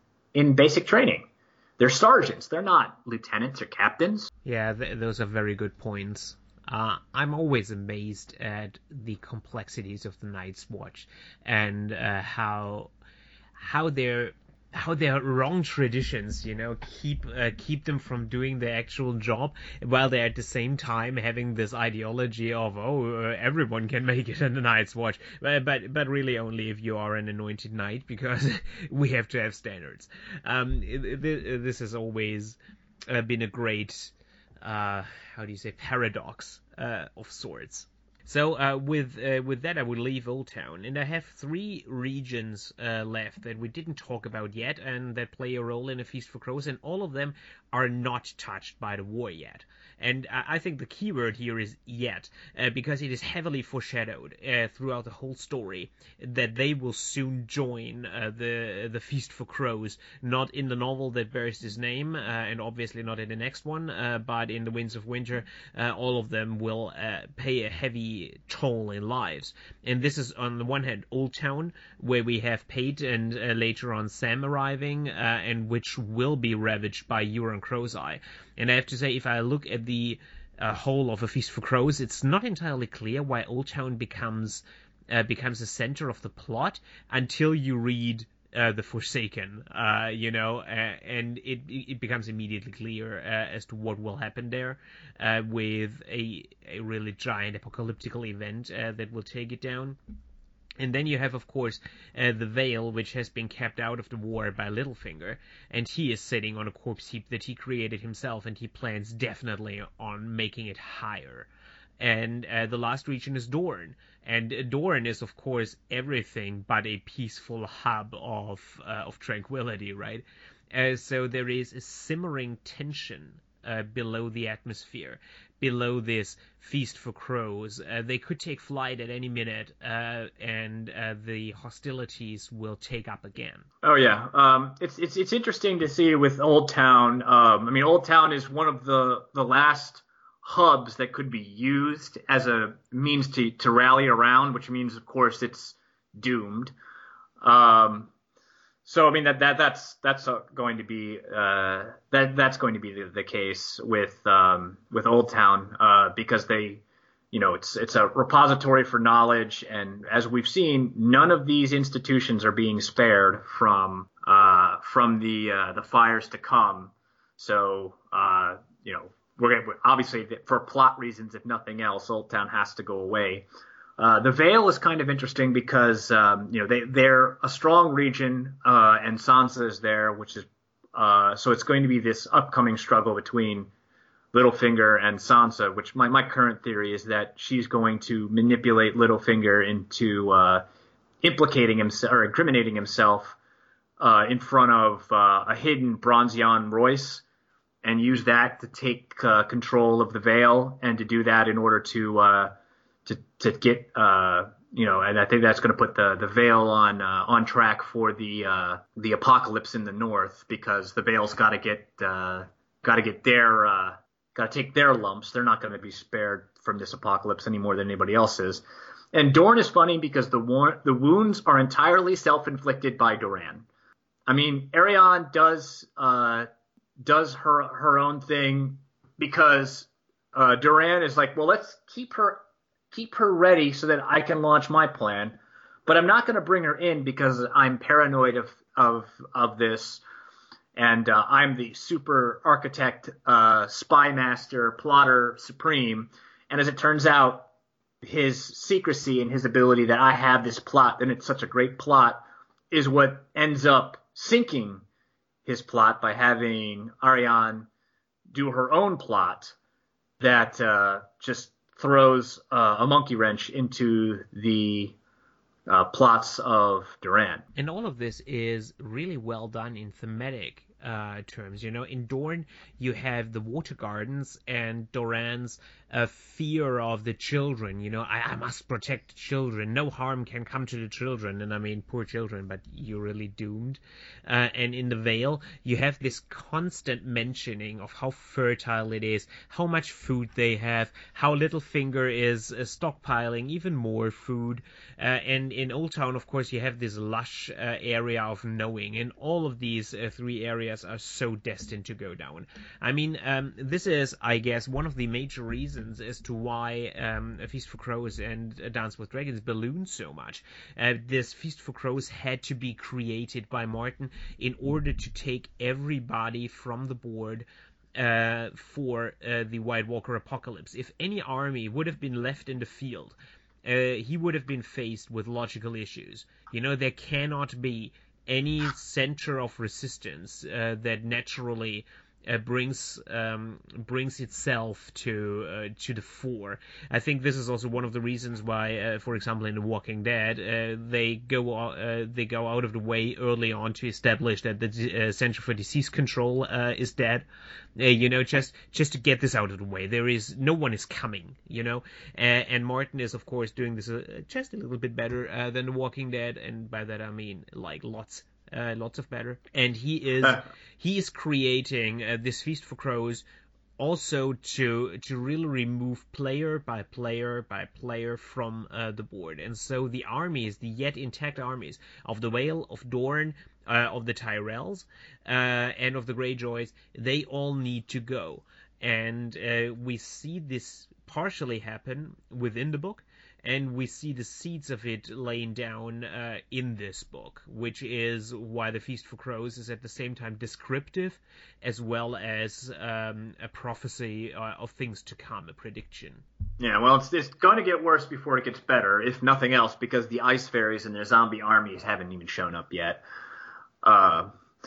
B: in basic training. They're sergeants. They're not lieutenants or captains.
A: Yeah, th- those are very good points. Uh, I'm always amazed at the complexities of the Night's Watch and uh, how how they're how their wrong traditions, you know, keep uh, keep them from doing their actual job, while they're at the same time having this ideology of, oh, uh, everyone can make it in the Night's Watch, but, but but really only if you are an anointed knight, because we have to have standards. Um, it, it, this has always uh, been a great, uh, how do you say, paradox uh, of sorts. So uh, with uh, with that, I would leave Old Town, and I have three regions uh, left that we didn't talk about yet, and that play a role in A Feast for Crows, and all of them are not touched by the war yet. And I think the key word here is yet, uh, because it is heavily foreshadowed uh, throughout the whole story that they will soon join uh, the the Feast for Crows, not in the novel that bears this name, uh, and obviously not in the next one, uh, but in The Winds of Winter, uh, all of them will uh, pay a heavy toll in lives. And this is, on the one hand, Old Town, where we have Pate and uh, later on Sam arriving, uh, and which will be ravaged by Euron Crowseye. And I have to say, if I look at the uh, whole of A Feast for Crows, it's not entirely clear why Old Town becomes uh, becomes the center of the plot until you read uh, The Forsaken, uh, you know, uh, and it it becomes immediately clear uh, as to what will happen there, uh, with a, a really giant apocalyptical event uh, that will take it down. And then you have, of course, uh, the Vale, which has been kept out of the war by Littlefinger, and he is sitting on a corpse heap that he created himself, and he plans definitely on making it higher. And uh, the last region is Dorne, and Dorne is, of course, everything but a peaceful hub of uh, of tranquility, right? Uh, so there is a simmering tension uh, below the atmosphere, below this Feast for Crows. Uh, they could take flight at any minute, uh, and uh, the hostilities will take up again.
B: Oh yeah, um, it's it's it's interesting to see with Old Town. Um, I mean, Old Town is one of the the last hubs that could be used as a means to to rally around, which means, of course, it's doomed. Um, So I mean that, that that's that's going to be uh, that that's going to be the, the case with um, with Old Town, uh, because they, you know, it's it's a repository for knowledge, and as we've seen, none of these institutions are being spared from uh, from the uh, the fires to come. So uh, you know, we're gonna, obviously for plot reasons, if nothing else, Old Town has to go away. Uh, the Vale is kind of interesting because, um, you know, they, they're a strong region, uh, and Sansa is there, which is, uh, so it's going to be this upcoming struggle between Littlefinger and Sansa, which my, my current theory is that she's going to manipulate Littlefinger into, uh, implicating himself or incriminating himself, uh, in front of, uh, a hidden Bronzion Royce, and use that to take, uh, control of the Vale, and to do that in order to, uh, To, to get uh, you know, and I think that's going to put the the Vale on uh, on track for the uh, the apocalypse in the north, because the Vale's got to get uh, got to get their uh, got to take their lumps. They're not going to be spared from this apocalypse any more than anybody else is. And Dorne is funny because the war- the wounds are entirely self-inflicted by Doran. I mean, Arianne does uh, does her her own thing because uh, Doran is like, well, let's keep her keep her ready so that I can launch my plan, but I'm not going to bring her in because I'm paranoid of of of this, and uh, I'm the super architect, uh, spy master, plotter supreme, and as it turns out, his secrecy and his ability that I have this plot, and it's such a great plot, is what ends up sinking his plot by having Arianne do her own plot that uh, just throws uh, a monkey wrench into the uh, plots of Doran.
A: And all of this is really well done in thematic uh, terms. You know, in Dorne, you have the water gardens and Doran's uh, fear of the children. You know, I, I must protect the children. No harm can come to the children. And I mean, poor children, but you're really doomed. Uh, and in the Vale, you have this constant mentioning of how fertile it is, how much food they have, how Littlefinger is uh, stockpiling even more food. Uh, and in Old Town, of course, you have this lush uh, area of knowing. And all of these uh, three areas are so destined to go down. I mean, um, this is, I guess, one of the major reasons as to why um, A Feast for Crows and A Dance with Dragons ballooned so much. Uh, this Feast for Crows had to be created by Martin in order to take everybody from the board uh, for uh, the White Walker apocalypse. If any army would have been left in the field, uh, he would have been faced with logical issues. You know, there cannot be any center of resistance uh, that naturally uh, brings um, brings itself to uh, to the fore. I think this is also one of the reasons why, uh, for example, in The Walking Dead, uh, they go uh, they go out of the way early on to establish that the uh, Center for Disease Control uh, is dead. Uh, you know, just just to get this out of the way. There is no one is coming. You know, uh, and Martin is of course doing this uh, just a little bit better uh, than The Walking Dead, and by that I mean like lots. Uh, lots of better, and he is he is creating uh, this Feast for Crows also to to really remove player by player by player from uh, the board, and so the armies, the yet intact armies of the Vale, of Dorne, uh, of the Tyrells, uh, and of the Greyjoys, they all need to go, and uh, we see this partially happen within the book. And we see the seeds of it laying down uh, in this book, which is why The Feast for Crows is at the same time descriptive as well as um, a prophecy uh, of things to come, a prediction.
B: Yeah, well, it's, it's going to get worse before it gets better, if nothing else, because the Ice Fairies and their zombie armies haven't even shown up yet. Uh,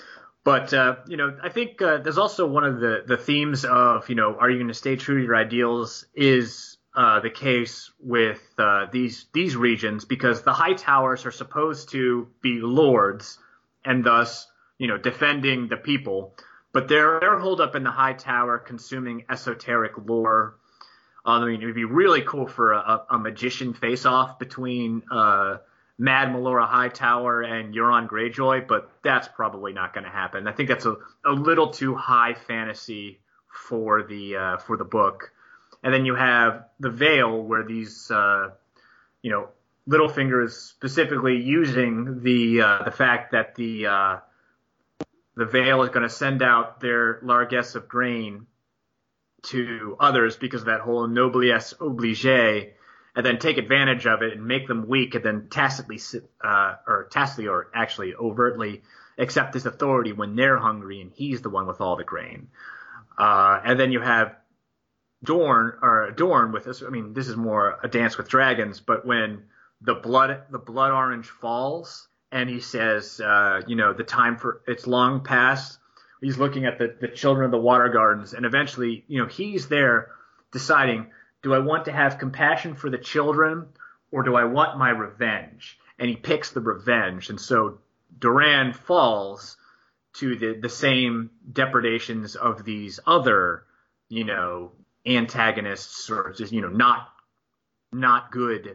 B: but, uh, you know, I think uh, there's also one of the, the themes of, you know, are you going to stay true to your ideals is... Uh, the case with uh, these these regions, because the High Towers are supposed to be lords and thus, you know, defending the people, but they're they're holed up in the High Tower consuming esoteric lore. Uh, I mean, it would be really cool for a, a magician face-off between uh, Mad Melora Hightower and Euron Greyjoy, but that's probably not going to happen. I think that's a, a little too high fantasy for the uh, for the book. And then you have the Vale, where these, uh, you know, Littlefinger is specifically using the uh, the fact that the uh, the Vale is going to send out their largesse of grain to others because of that whole noblesse oblige, and then take advantage of it and make them weak, and then tacitly, uh, or tacitly, or actually overtly accept his authority when they're hungry, and he's the one with all the grain. Uh, and then you have Dorne, or Dorne with this, I mean, this is more A Dance with Dragons, but when the blood, the blood orange falls, and he says, uh, you know, the time for, it's long past. He's looking at the, the children of the water gardens, and eventually, you know, he's there deciding, do I want to have compassion for the children, or do I want my revenge? And he picks the revenge, and so Doran falls to the, the same depredations of these other, you know, antagonists, or just, you know, not not good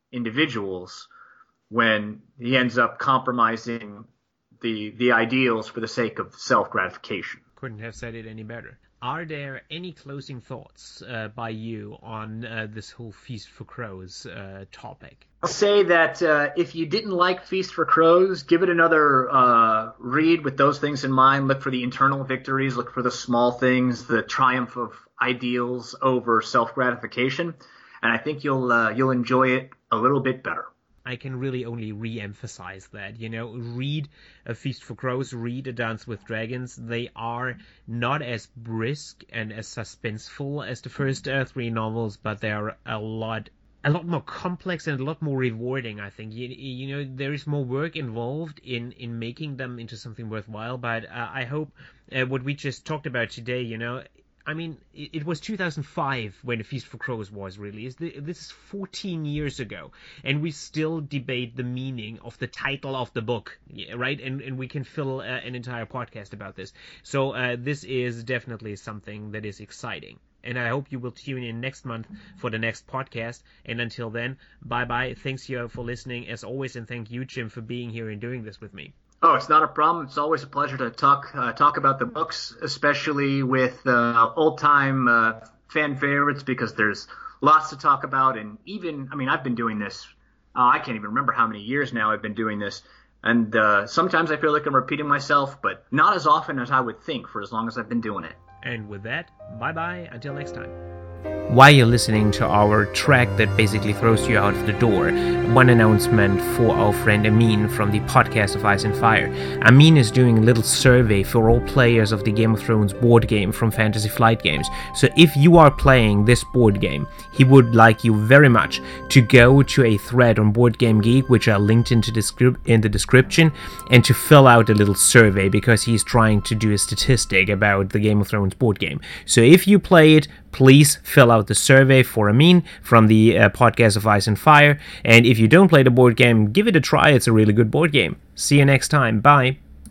B: individuals when he ends up compromising the the ideals for the sake of self-gratification.
A: Couldn't have said it any better. Are there any closing thoughts uh, by you on uh, this whole Feast for Crows uh, topic?
B: I'll say that uh, if you didn't like Feast for Crows, give it another uh, read with those things in mind. Look for the internal victories. Look for the small things, the triumph of ideals over self-gratification. And I think you'll uh, you'll enjoy it a little bit better.
A: I can really only re-emphasize that, you know, read A Feast for Crows, read A Dance with Dragons. They are not as brisk and as suspenseful as the first uh, three novels, but they are a lot a lot more complex and a lot more rewarding, I think. You, you know, there is more work involved in, in making them into something worthwhile, but uh, I hope uh, what we just talked about today, you know, I mean, it was two thousand five when A Feast for Crows was released. This is fourteen years ago, and we still debate the meaning of the title of the book, right? And and we can fill uh, an entire podcast about this. So uh, this is definitely something that is exciting. And I hope you will tune in next month for the next podcast. And until then, bye-bye. Thanks you for listening, as always, and thank you, Jim, for being here and doing this with me.
B: Oh, it's not a problem. It's always a pleasure to talk uh, talk about the books, especially with uh, old-time uh, fan favorites, because there's lots to talk about. And even, I mean, I've been doing this, uh, I can't even remember how many years now I've been doing this. And uh, sometimes I feel like I'm repeating myself, but not as often as I would think for as long as I've been doing it.
A: And with that, bye-bye, until next time. While you're listening to our track that basically throws you out of the door, one announcement for our friend Amin from the podcast of Ice and Fire. Amin is doing a little survey for all players of the Game of Thrones board game from Fantasy Flight Games. So if you are playing this board game, he would like you very much to go to a thread on Board Game Geek, which are linked into the script in the description, and to fill out a little survey, because he's trying to do a statistic about the Game of Thrones board game. So if you play it, please fill out the survey for Amin from the uh, podcast of Ice and Fire. And if you don't play the board game, give it a try. It's a really good board game. See you next time. Bye.